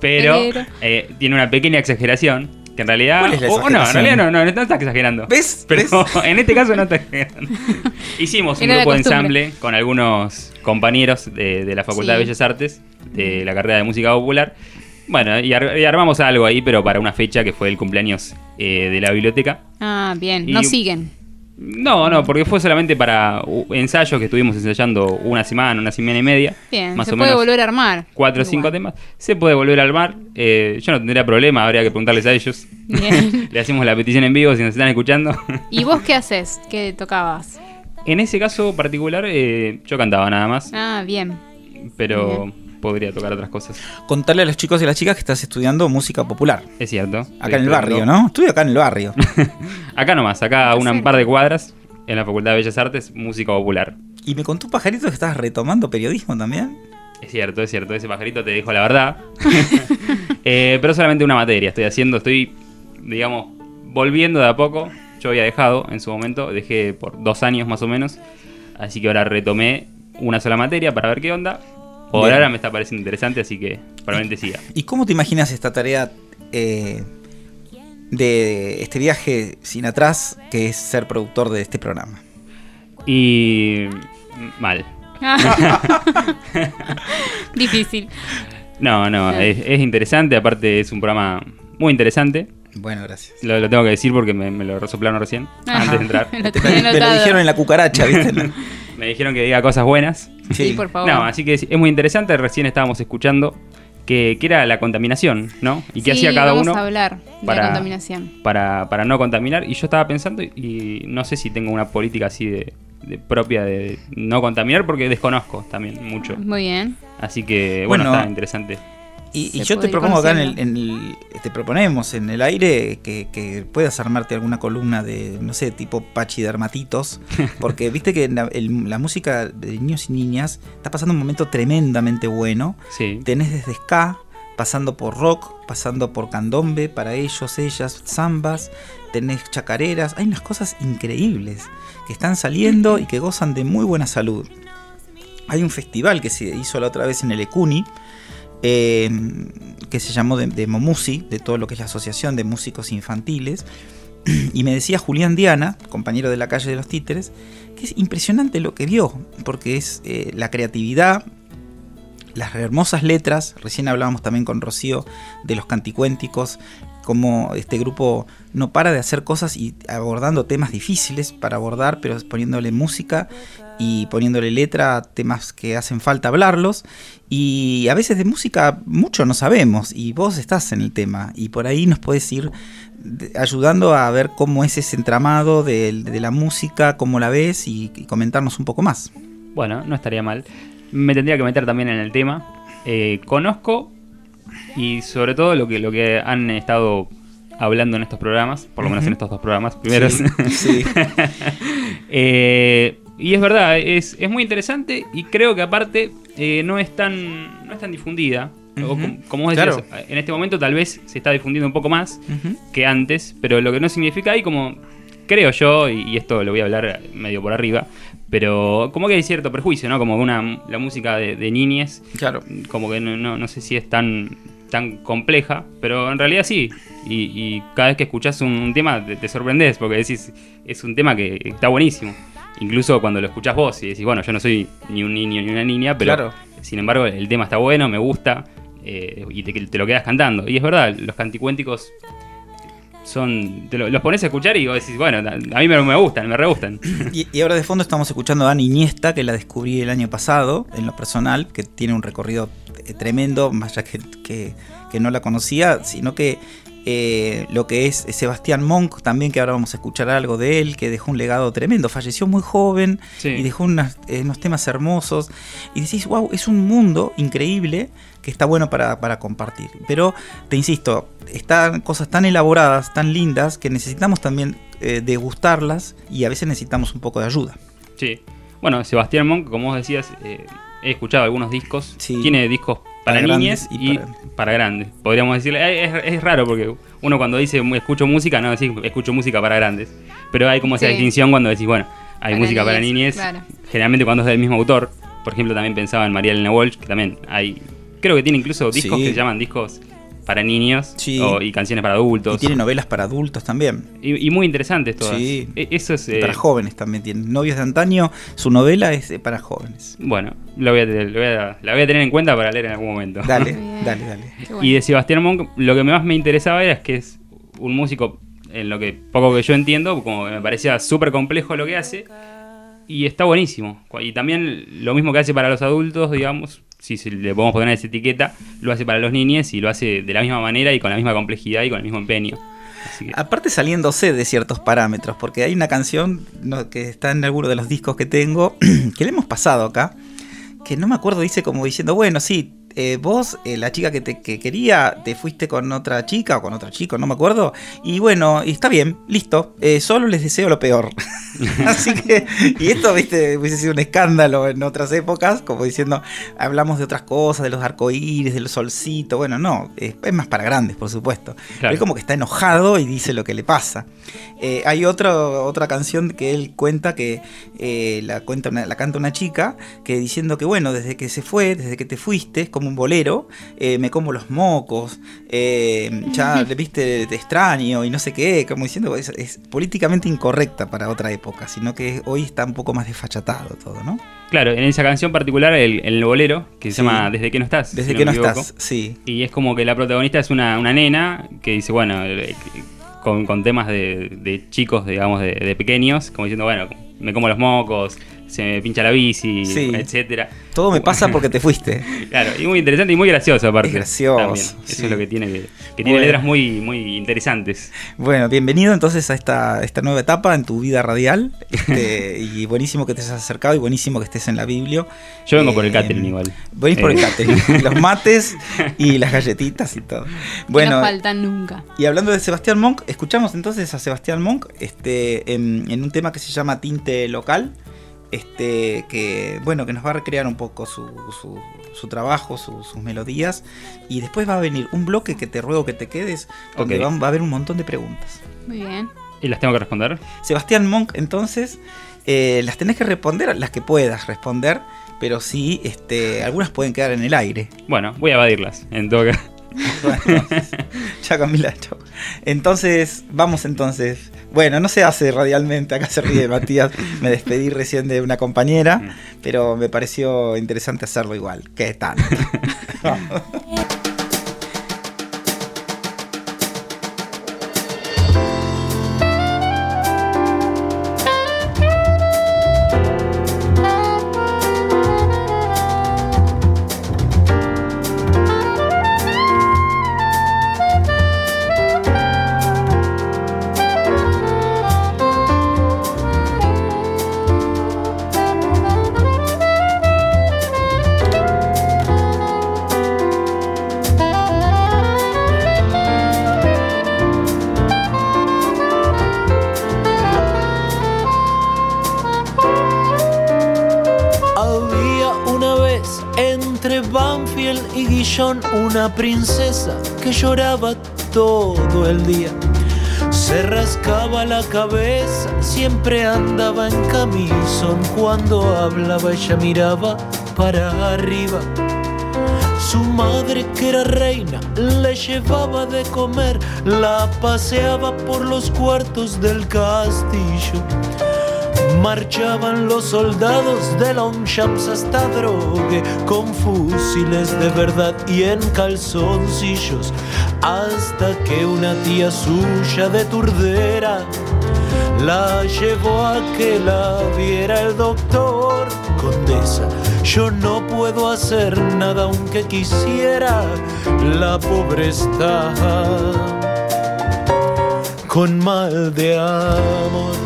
tiene una pequeña exageración. Que en realidad... ¿Cuál es la no, en exageración? realidad no está exagerando. ¿Ves? Pero en este caso no está exagerando. Hicimos un Era la grupo de costumbre. ensamble con algunos compañeros de la Facultad de Bellas Artes, de la carrera de Música Popular. Bueno, y armamos algo ahí, pero para una fecha que fue el cumpleaños de la biblioteca. Ah, bien. Y- No siguen. No, porque fue solamente para ensayos que estuvimos ensayando una semana y media. Bien, más se o puede menos volver a armar. 4 o 5 temas. Se puede volver a armar. Yo no tendría problema, habría que preguntarles a ellos. Bien. Le hacemos la petición en vivo si nos están escuchando. ¿Y vos qué haces? ¿Qué tocabas? En ese caso particular, yo cantaba nada más. Ah, bien. Pero podría tocar otras cosas. Contarle a los chicos y a las chicas que estás estudiando música popular. Es cierto. Acá en el barrio, ¿no? Estudio acá en el barrio. Acá nomás, acá a un par de cuadras, en la Facultad de Bellas Artes, música popular. Y me contó un pajarito que estabas retomando periodismo también. Es cierto, ese pajarito te dijo la verdad. Pero solamente una materia estoy, digamos, volviendo de a poco. Yo había dejado en su momento, dejé por 2 años más o menos. Así que ahora retomé una sola materia para ver qué onda. Por Bien. ahora me está pareciendo interesante, así que probablemente siga. ¿Y cómo te imaginas esta tarea de este viaje sin atrás, que es ser productor de este programa? Y... mal. Difícil. No, es interesante, aparte es un programa muy interesante. Bueno, gracias. Lo tengo que decir porque me lo resoplaron recién, antes de entrar. Lo tenía Me lo anotado. dijeron en la cucaracha, ¿viste? Me dijeron que diga cosas buenas. Sí, por favor. No, así que es muy interesante. Recién estábamos escuchando que era la contaminación, ¿no? Y qué Sí, hacía cada vamos uno a hablar de la contaminación. para no contaminar. Y yo estaba pensando, y no sé si tengo una política así de propia de no contaminar, porque desconozco también mucho. Muy bien. Así que, bueno, Bueno, está interesante. Y Se yo te puede ir propongo acá conociendo. te proponemos en el aire que puedas armarte alguna columna de, no sé, tipo pachidermatitos, porque viste que la música de niños y niñas está pasando un momento tremendamente bueno. Sí. Tenés desde ska, pasando por rock, pasando por candombe, para ellos, ellas, zambas, tenés chacareras, hay unas cosas increíbles que están saliendo y que gozan de muy buena salud. Hay un festival que se hizo la otra vez en el Ecuni, que se llamó de Momusi, de todo lo que es la Asociación de Músicos Infantiles, y me decía Julián Diana, compañero de la Calle de los Títeres, que es impresionante lo que vio, porque es la creatividad, las hermosas letras. Recién hablábamos también con Rocío de los canticuénticos, como este grupo no para de hacer cosas y abordando temas difíciles para abordar, pero poniéndole música y poniéndole letra a temas que hacen falta hablarlos. Y a veces de música mucho no sabemos, y vos estás en el tema, y por ahí nos podés ir ayudando a ver cómo es ese entramado de la música, cómo la ves, y comentarnos un poco más. Bueno, no estaría mal. Me tendría que meter también en el tema. Conozco, y sobre todo lo que han estado hablando en estos programas, por lo menos en estos 2 programas primeros. Sí. Y es verdad, es muy interesante, y creo que aparte no es tan difundida. O como vos decías, Claro. en este momento tal vez se está difundiendo un poco más que antes, pero lo que no significa, y como creo yo, y esto lo voy a hablar medio por arriba, pero como que hay cierto prejuicio, ¿no? Como la música de niñes, Claro. como que no sé si es tan compleja, pero en realidad sí. Y cada vez que escuchás un tema te sorprendés, porque decís, es un tema que está buenísimo. Incluso cuando lo escuchás vos y decís, bueno, yo no soy ni un niño ni una niña, pero Claro. sin embargo el tema está bueno, me gusta, y te lo quedas cantando. Y es verdad, los canticuénticos los pones a escuchar y vos decís, bueno, a mí me gustan, me re gustan. Y ahora de fondo estamos escuchando a Dani Iniesta, que la descubrí el año pasado, en lo personal, que tiene un recorrido tremendo, más allá que no la conocía, sino que lo que es Sebastián Monk también, que ahora vamos a escuchar algo de él, que dejó un legado tremendo, falleció muy joven, Sí. y dejó unos temas hermosos, y decís, wow, es un mundo increíble que está bueno para compartir. Pero te insisto, están cosas tan elaboradas, tan lindas, que necesitamos también degustarlas, y a veces necesitamos un poco de ayuda. Sí. Bueno, Sebastián Monk, como vos decías, he escuchado algunos discos. Sí. Tiene discos para niñas grandes y para grandes. Podríamos decirle, es raro porque uno cuando dice escucho música, no decís escucho música para grandes. Pero hay como esa Sí. distinción cuando decís, bueno, hay Para música para niñez, niñes. claro. Generalmente cuando es del mismo autor. Por ejemplo, también pensaba en María Elena Walsh, que también hay. Creo que tiene incluso discos Sí. que se llaman discos para niños, Sí. y canciones para adultos. Y tiene novelas para adultos también. Y muy interesantes todas. Sí. Eso es. Y para jóvenes también tienen. Novios de antaño, su novela es para jóvenes. Bueno, la voy a tener en cuenta para leer en algún momento. Dale, Muy bien. dale. Qué bueno. Y de Sebastián Monk, lo que más me interesaba era que es un músico en lo que poco que yo entiendo, como que me parecía súper complejo lo que hace, y está buenísimo. Y también lo mismo que hace para los adultos, digamos, si le podemos poner esa etiqueta, lo hace para los niños y lo hace de la misma manera y con la misma complejidad y con el mismo empeño. Aparte saliéndose de ciertos parámetros, porque hay una canción que está en alguno de los discos que tengo, que le hemos pasado acá, que no me acuerdo, dice como diciendo, bueno, sí, vos, la chica que quería, te fuiste con otra chica o con otro chico, no me acuerdo, y bueno, y está bien, listo, solo les deseo lo peor. Así que, y esto, viste, hubiese sido un escándalo en otras épocas, como diciendo, hablamos de otras cosas, de los arcoíris, del solcito, bueno, no, es más para grandes, por supuesto. Claro. Pero es como que está enojado y dice lo que le pasa. Hay otra canción que él cuenta que la canta una chica, que diciendo que bueno, desde que se fue, desde que te fuiste, es como un bolero, me como los mocos, ya viste, te extraño y no sé qué, como diciendo, es políticamente incorrecta para otra época, sino que hoy está un poco más desfachatado todo, ¿no? Claro, en esa canción particular, el bolero, que se llama Desde que no estás. Desde que no estás, sí. Y es como que la protagonista es una nena que dice, bueno, con temas de chicos, digamos, de pequeños, como diciendo, bueno, me como los mocos, se me pincha la bici, sí, etcétera. Todo me pasa porque te fuiste. Claro, y muy interesante y muy gracioso aparte. Es gracioso. También. Sí. Eso es lo que tiene, que tiene letras muy, muy interesantes. Bueno, bienvenido entonces a esta nueva etapa en tu vida radial. Y buenísimo que te hayas acercado y buenísimo que estés en la Biblia. Yo vengo por el catering igual. Venís por el catering, los mates y las galletitas y todo. Bueno, no faltan nunca. Y hablando de Sebastián Monk, escuchamos entonces a Sebastián Monk en un tema que se llama Tinte Local. Que bueno, que nos va a recrear un poco su trabajo, sus melodías, y después va a venir un bloque que te ruego que te quedes, donde va a haber un montón de preguntas. Muy bien. ¿Y las tengo que responder? Sebastián Monk, entonces, las tenés que responder, las que puedas responder, pero sí, algunas pueden quedar en el aire. Bueno, voy a evadirlas, en todo caso. Bueno, ya Camila, chau. Entonces, vamos entonces. Bueno, no se hace radialmente, acá se ríe Matías. Me despedí recién de una compañera, pero me pareció interesante hacerlo igual. ¿Qué tal? Vamos. Una princesa que lloraba todo el día, se rascaba la cabeza, siempre andaba en camisón. Cuando hablaba ella miraba para arriba. Su madre, que era reina, le llevaba de comer, la paseaba por los cuartos del castillo. Marchaban los soldados de Longchamps hasta Drogue, con fusiles de verdad y en calzoncillos, hasta que una tía suya de Turdera la llevó a que la viera el doctor. Condesa, yo no puedo hacer nada aunque quisiera, la pobre está con mal de amor.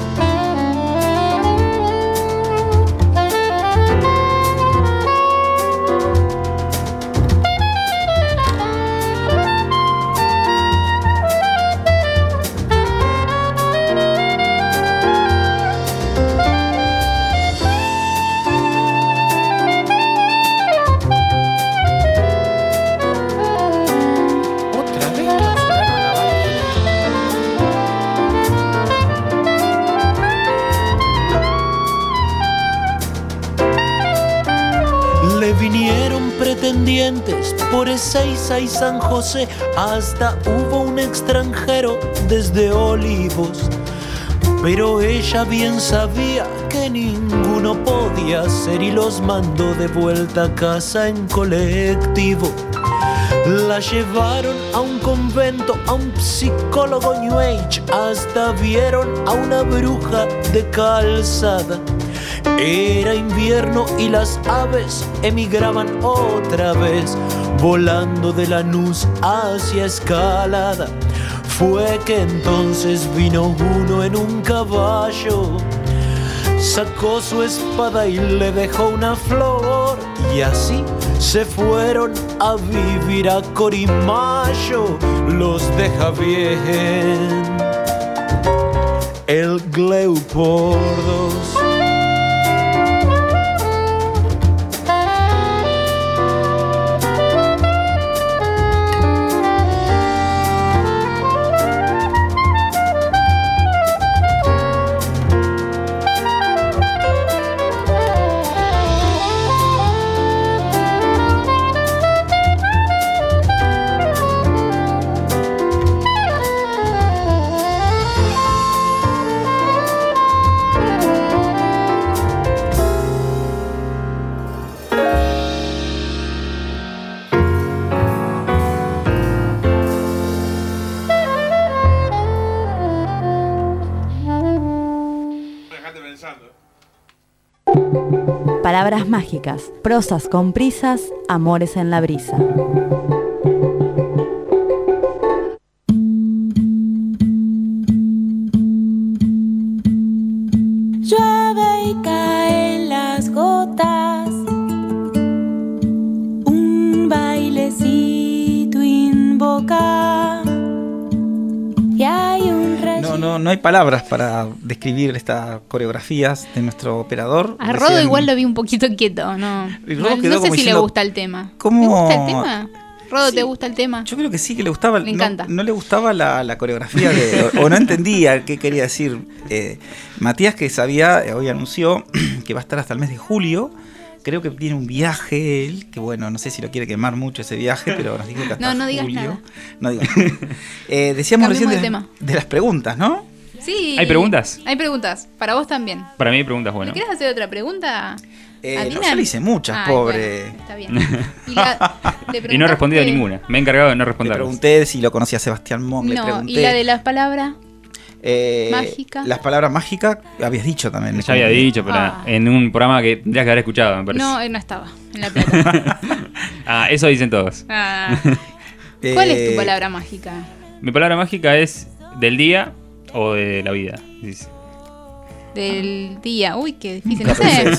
Por Ezeiza y San José, hasta hubo un extranjero desde Olivos, pero ella bien sabía que ninguno podía ser y los mandó de vuelta a casa en colectivo. La llevaron a un convento, a un psicólogo New Age, hasta vieron a una bruja de calzada. Era invierno y las aves emigraban otra vez, volando de Lanús hacia Escalada. Fue que entonces vino uno en un caballo, sacó su espada y le dejó una flor, y así se fueron a vivir a Corimayo los de Javier, el Gleupordos. Palabras mágicas, prosas con prisas, amores en la brisa. Llueve y caen las gotas, un bailecito invoca y hay un No hay palabras para describir estas coreografías de nuestro operador. A Rodo igual lo vi un poquito quieto, ¿no? No sé si le gusta el tema. ¿Cómo? ¿Le gusta el tema? Rodo, Sí. ¿te gusta el tema? Yo creo que sí, que le gustaba. Le encanta. No le gustaba la coreografía o no entendía qué quería decir. Matías, que sabía, hoy anunció que va a estar hasta el mes de julio. Creo que tiene un viaje él, que bueno, no sé si lo quiere quemar mucho ese viaje, pero nos dijo que hasta No digas julio. nada. No digas nada. Decíamos recién Cambiemos de tema. de las preguntas, ¿no? Sí. ¿Hay preguntas? Hay preguntas. Para vos también. Para mí hay preguntas, bueno. ¿Me querés hacer otra pregunta? No, yo le hice muchas, Ay, pobre. bueno, está bien. Y no he respondido a preguntaste- ninguna. Me he encargado de no Le responder. pregunté si lo conocía Sebastián Mon, le No, pregunté. ¿y la de las palabras? mágica? Las palabras mágicas, habías dicho también. Ya había dicho, pero en un programa que tendrías que haber escuchado, me parece. No, él no estaba en La Plata. Eso dicen todos. ¿Cuál es tu palabra mágica? Mi palabra mágica es del día o de la vida. Dice. Del día. Uy, qué difícil. No sé.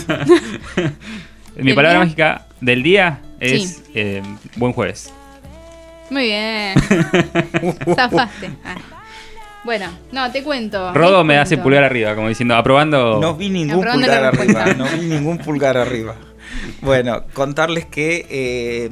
Mi ¿Del palabra día? mágica del día es buen jueves. Muy bien. Zafaste. Bueno, no, te cuento. Rodo te me cuento. hace pulgar arriba, como diciendo, aprobando. No vi ningún Aprobando pulgar la arriba. respuesta. No vi ningún pulgar arriba. Bueno, contarles que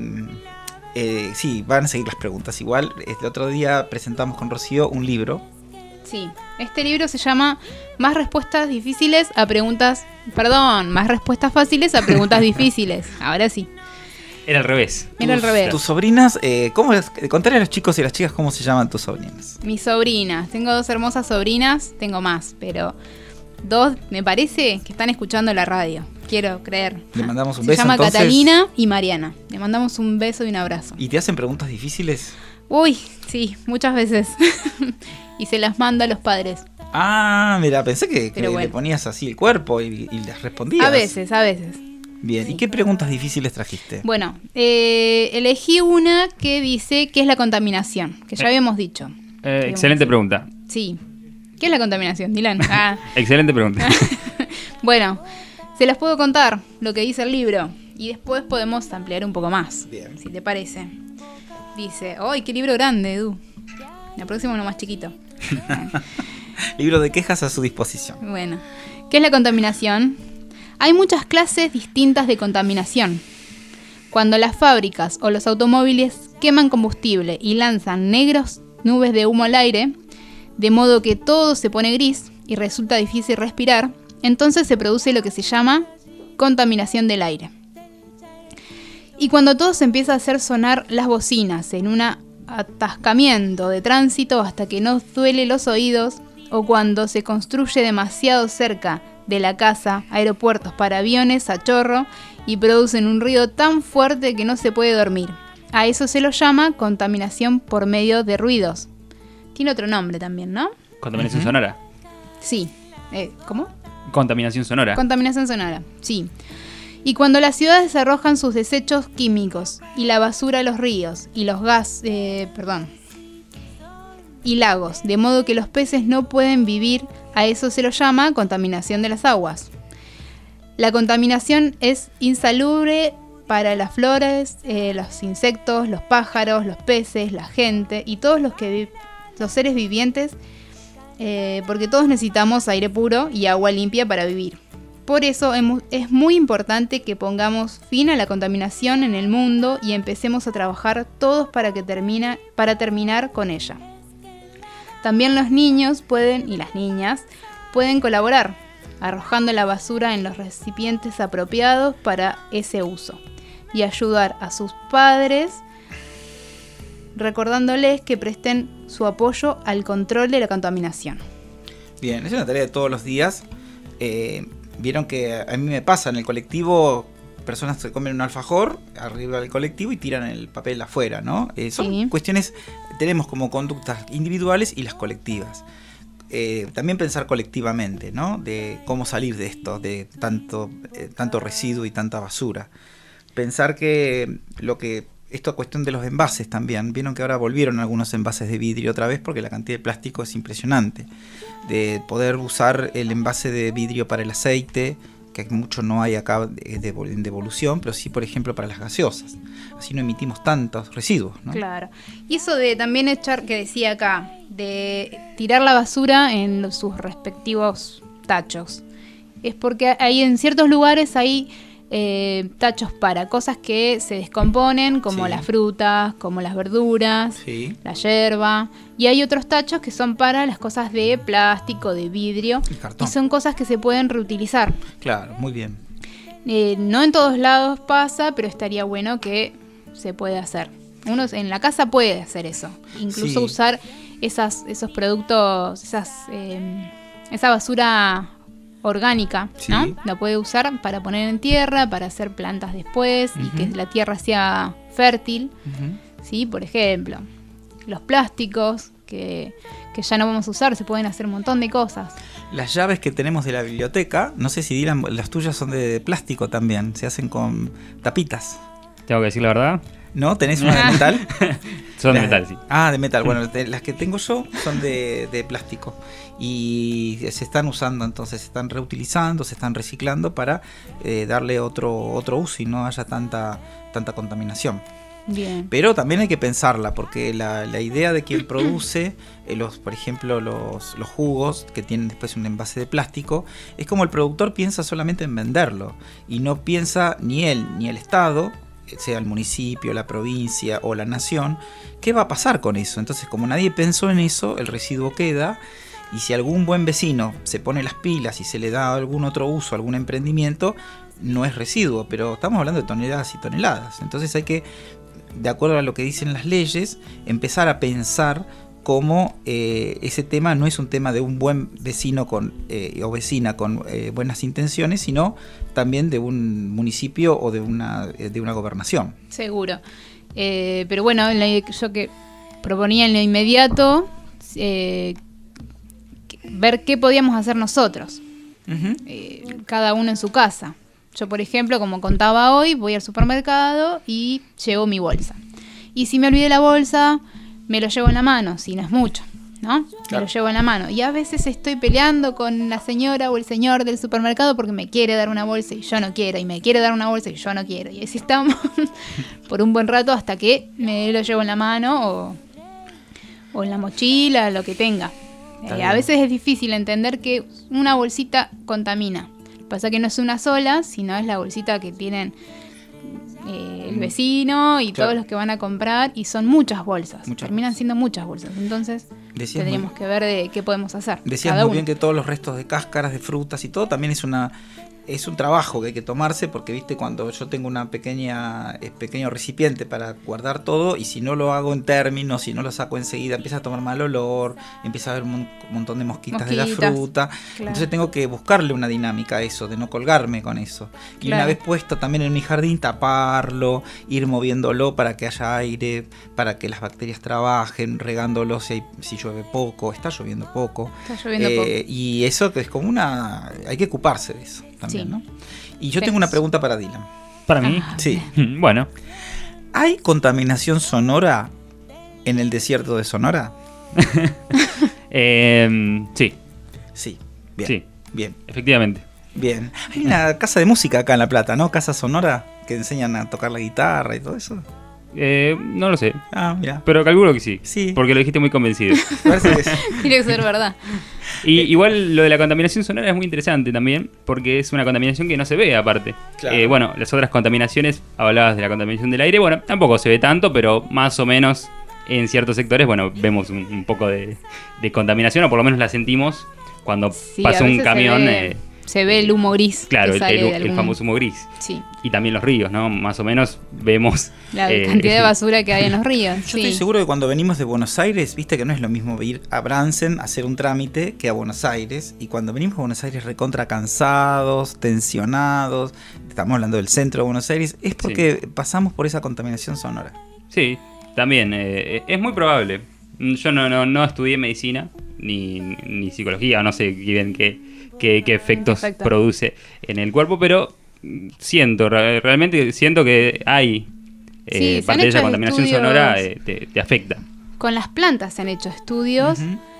sí, van a seguir las preguntas. Igual, el otro día presentamos con Rocío un libro. Sí, este libro se llama Más respuestas difíciles a preguntas... Perdón, más respuestas fáciles a preguntas difíciles. Ahora sí. Era al revés. Era al revés. Tus sobrinas, contarle a los chicos y a las chicas cómo se llaman tus sobrinas. Mis sobrinas. Tengo 2 hermosas sobrinas. Tengo más, pero 2 me parece que están escuchando la radio. Quiero creer. Le mandamos un Se beso. llama entonces. Catalina y Mariana. Le mandamos un beso y un abrazo. ¿Y te hacen preguntas difíciles? Uy, sí, muchas veces. Y se las manda a los padres. Ah, mira, pensé que Pero bueno. le ponías así el cuerpo y les respondías. A veces, a veces. Bien, ¿y qué preguntas difíciles trajiste? Bueno, elegí una que dice ¿qué es la contaminación? Que ya habíamos dicho. Excelente pregunta. Sí. ¿Qué es la contaminación, Dylan? Ah. Excelente pregunta. Bueno, se las puedo contar lo que dice el libro y después podemos ampliar un poco más, Bien. si te parece. Dice, ¡ay, qué libro grande, Edu! La próxima uno más chiquito. Libro de quejas a su disposición. Bueno, ¿qué es la contaminación? Hay muchas clases distintas de contaminación. Cuando las fábricas o los automóviles queman combustible y lanzan negros nubes de humo al aire, de modo que todo se pone gris y resulta difícil respirar, entonces se produce lo que se llama contaminación del aire. Y cuando todo se empieza a hacer sonar las bocinas en un atascamiento de tránsito hasta que nos duele los oídos, o cuando se construye demasiado cerca de la casa aeropuertos para aviones a chorro y producen un ruido tan fuerte que no se puede dormir. A eso se lo llama contaminación por medio de ruidos. Tiene otro nombre también, ¿no? Contaminación sonora. Sí. ¿Cómo? Contaminación sonora. Contaminación sonora, sí. Y cuando las ciudades arrojan sus desechos químicos y la basura a los ríos y los y lagos, de modo que los peces no pueden vivir, a eso se lo llama contaminación de las aguas. La contaminación es insalubre para las flores, los insectos, los pájaros, los peces, la gente y todos los seres vivientes, porque todos necesitamos aire puro y agua limpia para vivir. Por eso es muy importante que pongamos fin a la contaminación en el mundo y empecemos a trabajar todos para terminar con ella. También los niños y las niñas pueden colaborar, arrojando la basura en los recipientes apropiados para ese uso, y ayudar a sus padres recordándoles que presten su apoyo al control de la contaminación. Bien, es una tarea de todos los días. Vieron que a mí me pasa en el colectivo, personas se comen un alfajor arriba del colectivo y tiran el papel afuera, ¿no? Son cuestiones, tenemos como conductas individuales y las colectivas. También pensar colectivamente, ¿no? De cómo salir de esto, de tanto residuo y tanta basura. Pensar que esta cuestión de los envases también, vieron que ahora volvieron algunos envases de vidrio otra vez porque la cantidad de plástico es impresionante. De poder usar el envase de vidrio para el aceite, que mucho no hay acá en devolución, pero sí, por ejemplo, para las gaseosas. Así no emitimos tantos residuos, ¿no? Claro. Y eso de también echar, que decía acá, de tirar la basura en sus respectivos tachos. Es porque hay en ciertos lugares hay tachos para cosas que se descomponen, como las frutas, como las verduras, la yerba, y hay otros tachos que son para las cosas de plástico, de vidrio, y son cosas que se pueden reutilizar. Claro, muy bien. No en todos lados pasa, pero estaría bueno que se puede hacer. Uno en la casa puede hacer eso, incluso usar esos productos, esa basura orgánica, ¿no? La puede usar para poner en tierra, para hacer plantas después, y que la tierra sea fértil, ¿sí? Por ejemplo, los plásticos que ya no vamos a usar, se pueden hacer un montón de cosas. Las llaves que tenemos de la biblioteca, no sé si dirán, las tuyas son de plástico también, se hacen con tapitas. ¿Tengo que decir la verdad? ¿No? ¿Tenés una de metal? Son de metal, sí. Ah, de metal. Bueno, las que tengo yo son de plástico. Y se están usando, entonces se están reutilizando, se están reciclando para darle otro uso y no haya tanta contaminación. Bien. Pero también hay que pensarla, porque la idea de quien produce, por ejemplo, los jugos que tienen después un envase de plástico, es como el productor piensa solamente en venderlo y no piensa ni él ni el Estado, sea el municipio, la provincia o la nación, ¿qué va a pasar con eso? Entonces, como nadie pensó en eso, el residuo queda, y si algún buen vecino se pone las pilas y se le da algún otro uso, algún emprendimiento, no es residuo, pero estamos hablando de toneladas y toneladas. Entonces hay que, de acuerdo a lo que dicen las leyes, empezar a pensar cómo ese tema no es un tema de un buen vecino o vecina con buenas intenciones, sino también de un municipio o de una gobernación. Seguro. Pero bueno, yo que proponía en lo inmediato ver qué podíamos hacer nosotros, cada uno en su casa. Yo, por ejemplo, como contaba hoy, voy al supermercado y llevo mi bolsa. Y si me olvidé la bolsa, me lo llevo en la mano, si no es mucho, ¿no? Claro. Me lo llevo en la mano. Y a veces estoy peleando con la señora o el señor del supermercado porque me quiere dar una bolsa y yo no quiero, y me quiere dar una bolsa y yo no quiero. Y así estamos por un buen rato hasta que me lo llevo en la mano o en la mochila, lo que tenga. A veces es difícil entender que una bolsita contamina. Pasa que no es una sola, sino es la bolsita que tienen el vecino y todos los que van a comprar, y son muchas bolsas. Terminan siendo muchas bolsas. Entonces tendríamos que ver de qué podemos hacer. Decías muy bien que todos los restos de cáscaras de frutas y todo también es una es un trabajo que hay que tomarse porque, viste, cuando yo tengo una pequeño recipiente para guardar todo y si no lo hago en términos, si no lo saco enseguida, empieza a tomar mal olor, empieza a haber un montón de mosquitas de la fruta. Claro. Entonces tengo que buscarle una dinámica a eso, de no colgarme con eso. Y una vez puesto también en mi jardín, taparlo, ir moviéndolo para que haya aire, para que las bacterias trabajen, regándolo si llueve poco, está lloviendo poco. Y eso que es como hay que ocuparse de eso también, ¿no? Y yo tengo una pregunta para Dylan. ¿Para mí? Sí. Bueno. ¿Hay contaminación sonora en el desierto de Sonora? Sí. Sí, bien. Sí. Bien. Efectivamente. Bien. Hay una casa de música acá en La Plata, ¿no? Casa Sonora, que enseñan a tocar la guitarra y todo eso. No lo sé. Mira. Pero calculo que sí. Sí. Porque lo dijiste muy convencido. Parece que sí. Tiene que ser verdad. Y igual lo de la contaminación sonora es muy interesante también, porque es una contaminación que no se ve aparte. Claro. Bueno, las otras contaminaciones, hablabas de la contaminación del aire, bueno, tampoco se ve tanto, pero más o menos en ciertos sectores, bueno, vemos un poco de contaminación, o por lo menos la sentimos cuando pasa un camión. Se ve el humo gris. Claro, el famoso humo gris. Sí. Y también los ríos, ¿no? Más o menos vemos la cantidad de basura que hay en los ríos. Yo estoy seguro que cuando venimos de Buenos Aires, viste que no es lo mismo ir a Bransen a hacer un trámite que a Buenos Aires. Y cuando venimos a Buenos Aires recontra cansados, tensionados, estamos hablando del centro de Buenos Aires, es porque pasamos por esa contaminación sonora. Sí, también. Es muy probable. Yo no estudié medicina ni psicología, no sé bien qué efectos produce en el cuerpo, pero realmente siento que hay parte de esa contaminación sonora te afecta. Con las plantas se han hecho estudios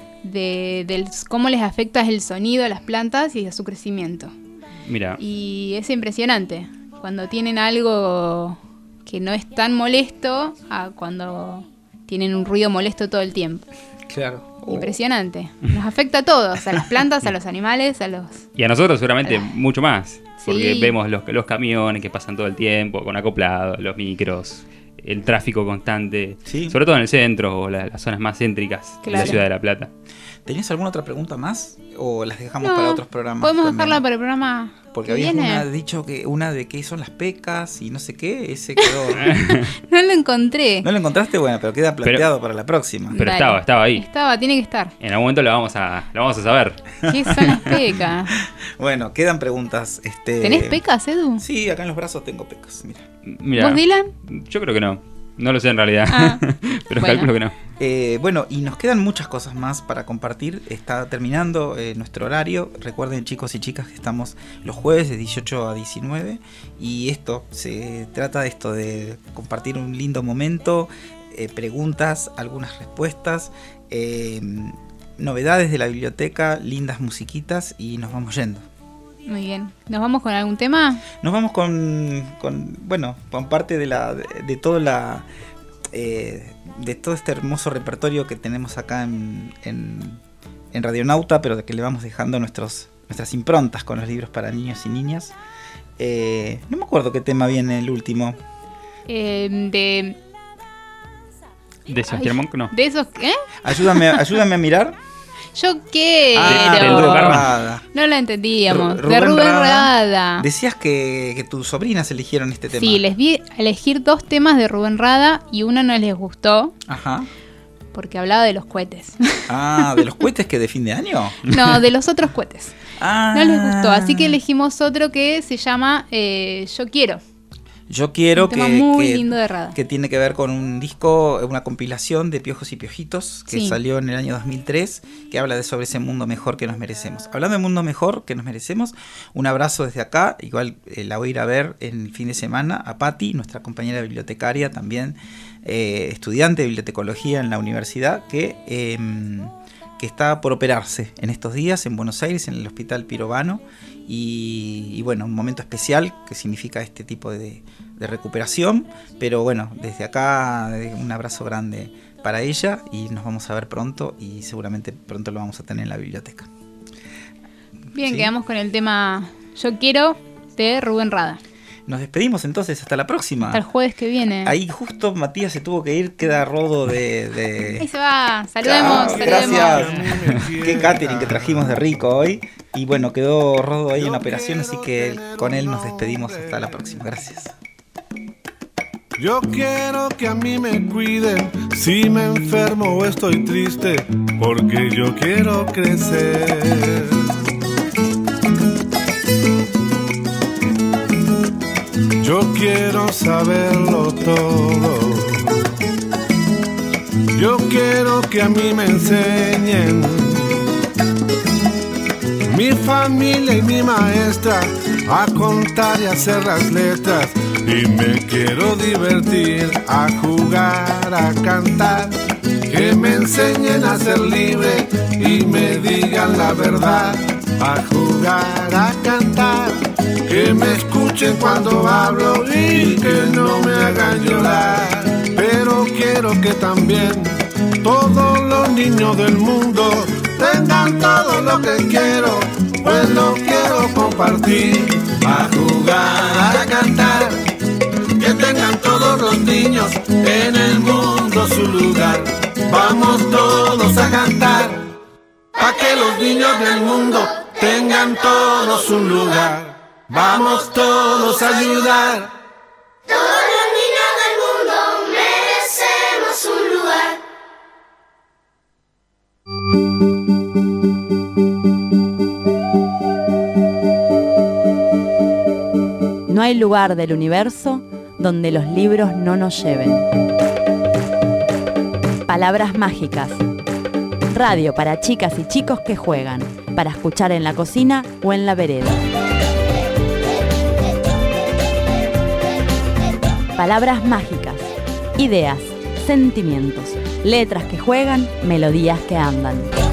de cómo les afecta el sonido a las plantas y a su crecimiento. Mira. Y es impresionante cuando tienen algo que no es tan molesto a cuando tienen un ruido molesto todo el tiempo. Claro. Impresionante. Nos afecta a todos, a las plantas, a los animales, a los... Y a nosotros seguramente mucho más. Porque Sí. vemos los camiones que pasan todo el tiempo, con acoplados, los micros, el tráfico constante. Sí. Sobre todo en el centro o las zonas más céntricas de la ciudad de La Plata. ¿Tenías alguna otra pregunta más? ¿O las dejamos para otros programas? Podemos también? dejarla para el programa Porque que habías viene. dicho que una de qué son las pecas y no sé qué, ese quedó. No lo encontré. ¿No lo encontraste? Bueno, pero queda planteado para la próxima. Pero Dale. estaba ahí. Tiene que estar. En algún momento lo vamos a saber. ¿Qué son las pecas? Bueno, quedan preguntas. ¿Tenés pecas, Edu? Sí, acá en los brazos tengo pecas, mira. ¿Vos, Dylan? Yo creo que no. No lo sé en realidad. Pero bueno. calculo que no. Bueno, y nos quedan muchas cosas más para compartir. Está terminando nuestro horario. Recuerden, chicos y chicas, que estamos los jueves de 18 a 19. Y se trata de compartir un lindo momento, preguntas, algunas respuestas, novedades de la biblioteca, lindas musiquitas, y nos vamos yendo. Muy bien. ¿Nos vamos con algún tema? Nos vamos con parte de todo de todo este hermoso repertorio que tenemos acá en Radionauta, pero de que le vamos dejando nuestras improntas con los libros para niños y niñas. No me acuerdo qué tema viene el último. ¿De Sebastián Monk? No. ¿De esos qué? Ayúdame a mirar. Yo quiero. del Dúo Karma. No la entendíamos. De Rubén Rubén Rada. Rada. Decías que tus sobrinas eligieron este tema. Sí, les vi elegir 2 temas de Rubén Rada y uno no les gustó Ajá. porque hablaba de los cohetes. ¿De los cohetes que de fin de año? No, de los otros cohetes. Ah. No les gustó, así que elegimos otro que se llama Yo Quiero. Yo quiero Un tema muy lindo de Rada. que tiene que ver con un disco, una compilación de Piojos y Piojitos que Sí. salió en el año 2003, que habla sobre ese mundo mejor que nos merecemos. Hablando de mundo mejor que nos merecemos, un abrazo desde acá. Igual la voy a ir a ver en el fin de semana a Patti, nuestra compañera bibliotecaria, también estudiante de bibliotecología en la universidad, que está por operarse en estos días en Buenos Aires, en el Hospital Pirovano. Y bueno, un momento especial que significa este tipo de recuperación. Pero bueno, desde acá un abrazo grande para ella, y nos vamos a ver pronto, y seguramente pronto lo vamos a tener en la biblioteca. Bien, ¿Sí? quedamos con el tema Yo Quiero de Rubén Rada. Nos despedimos entonces, hasta la próxima. Hasta el jueves que viene. Ahí justo Matías se tuvo que ir, queda Rodo de... Ahí se va, saludemos. Gracias. Qué catering que trajimos de rico hoy. Y bueno, quedó Rodo ahí en operación, así que con él nos despedimos hasta la próxima. Gracias. Yo quiero que a mí me cuiden si me enfermo o estoy triste, porque yo quiero crecer. Yo quiero saberlo todo. Yo quiero que a mí me enseñen mi familia y mi maestra a contar y hacer las letras. Y me quiero divertir, a jugar, a cantar. Que me enseñen a ser libre y me digan la verdad. A jugar, a cantar. Que me escuchen cuando hablo y que no me hagan llorar. Pero quiero que también todos los niños del mundo tengan todo lo que quiero, pues lo quiero compartir. A jugar, a cantar, que tengan todos los niños en el mundo su lugar. Vamos todos a cantar, pa' que los niños del mundo tengan todos un lugar. Vamos todos a ayudar. Todos los niños del mundo merecemos un lugar. No hay lugar del universo donde los libros no nos lleven. Palabras mágicas. Radio para chicas y chicos que juegan, para escuchar en la cocina o en la vereda. Palabras mágicas, ideas, sentimientos, letras que juegan, melodías que andan.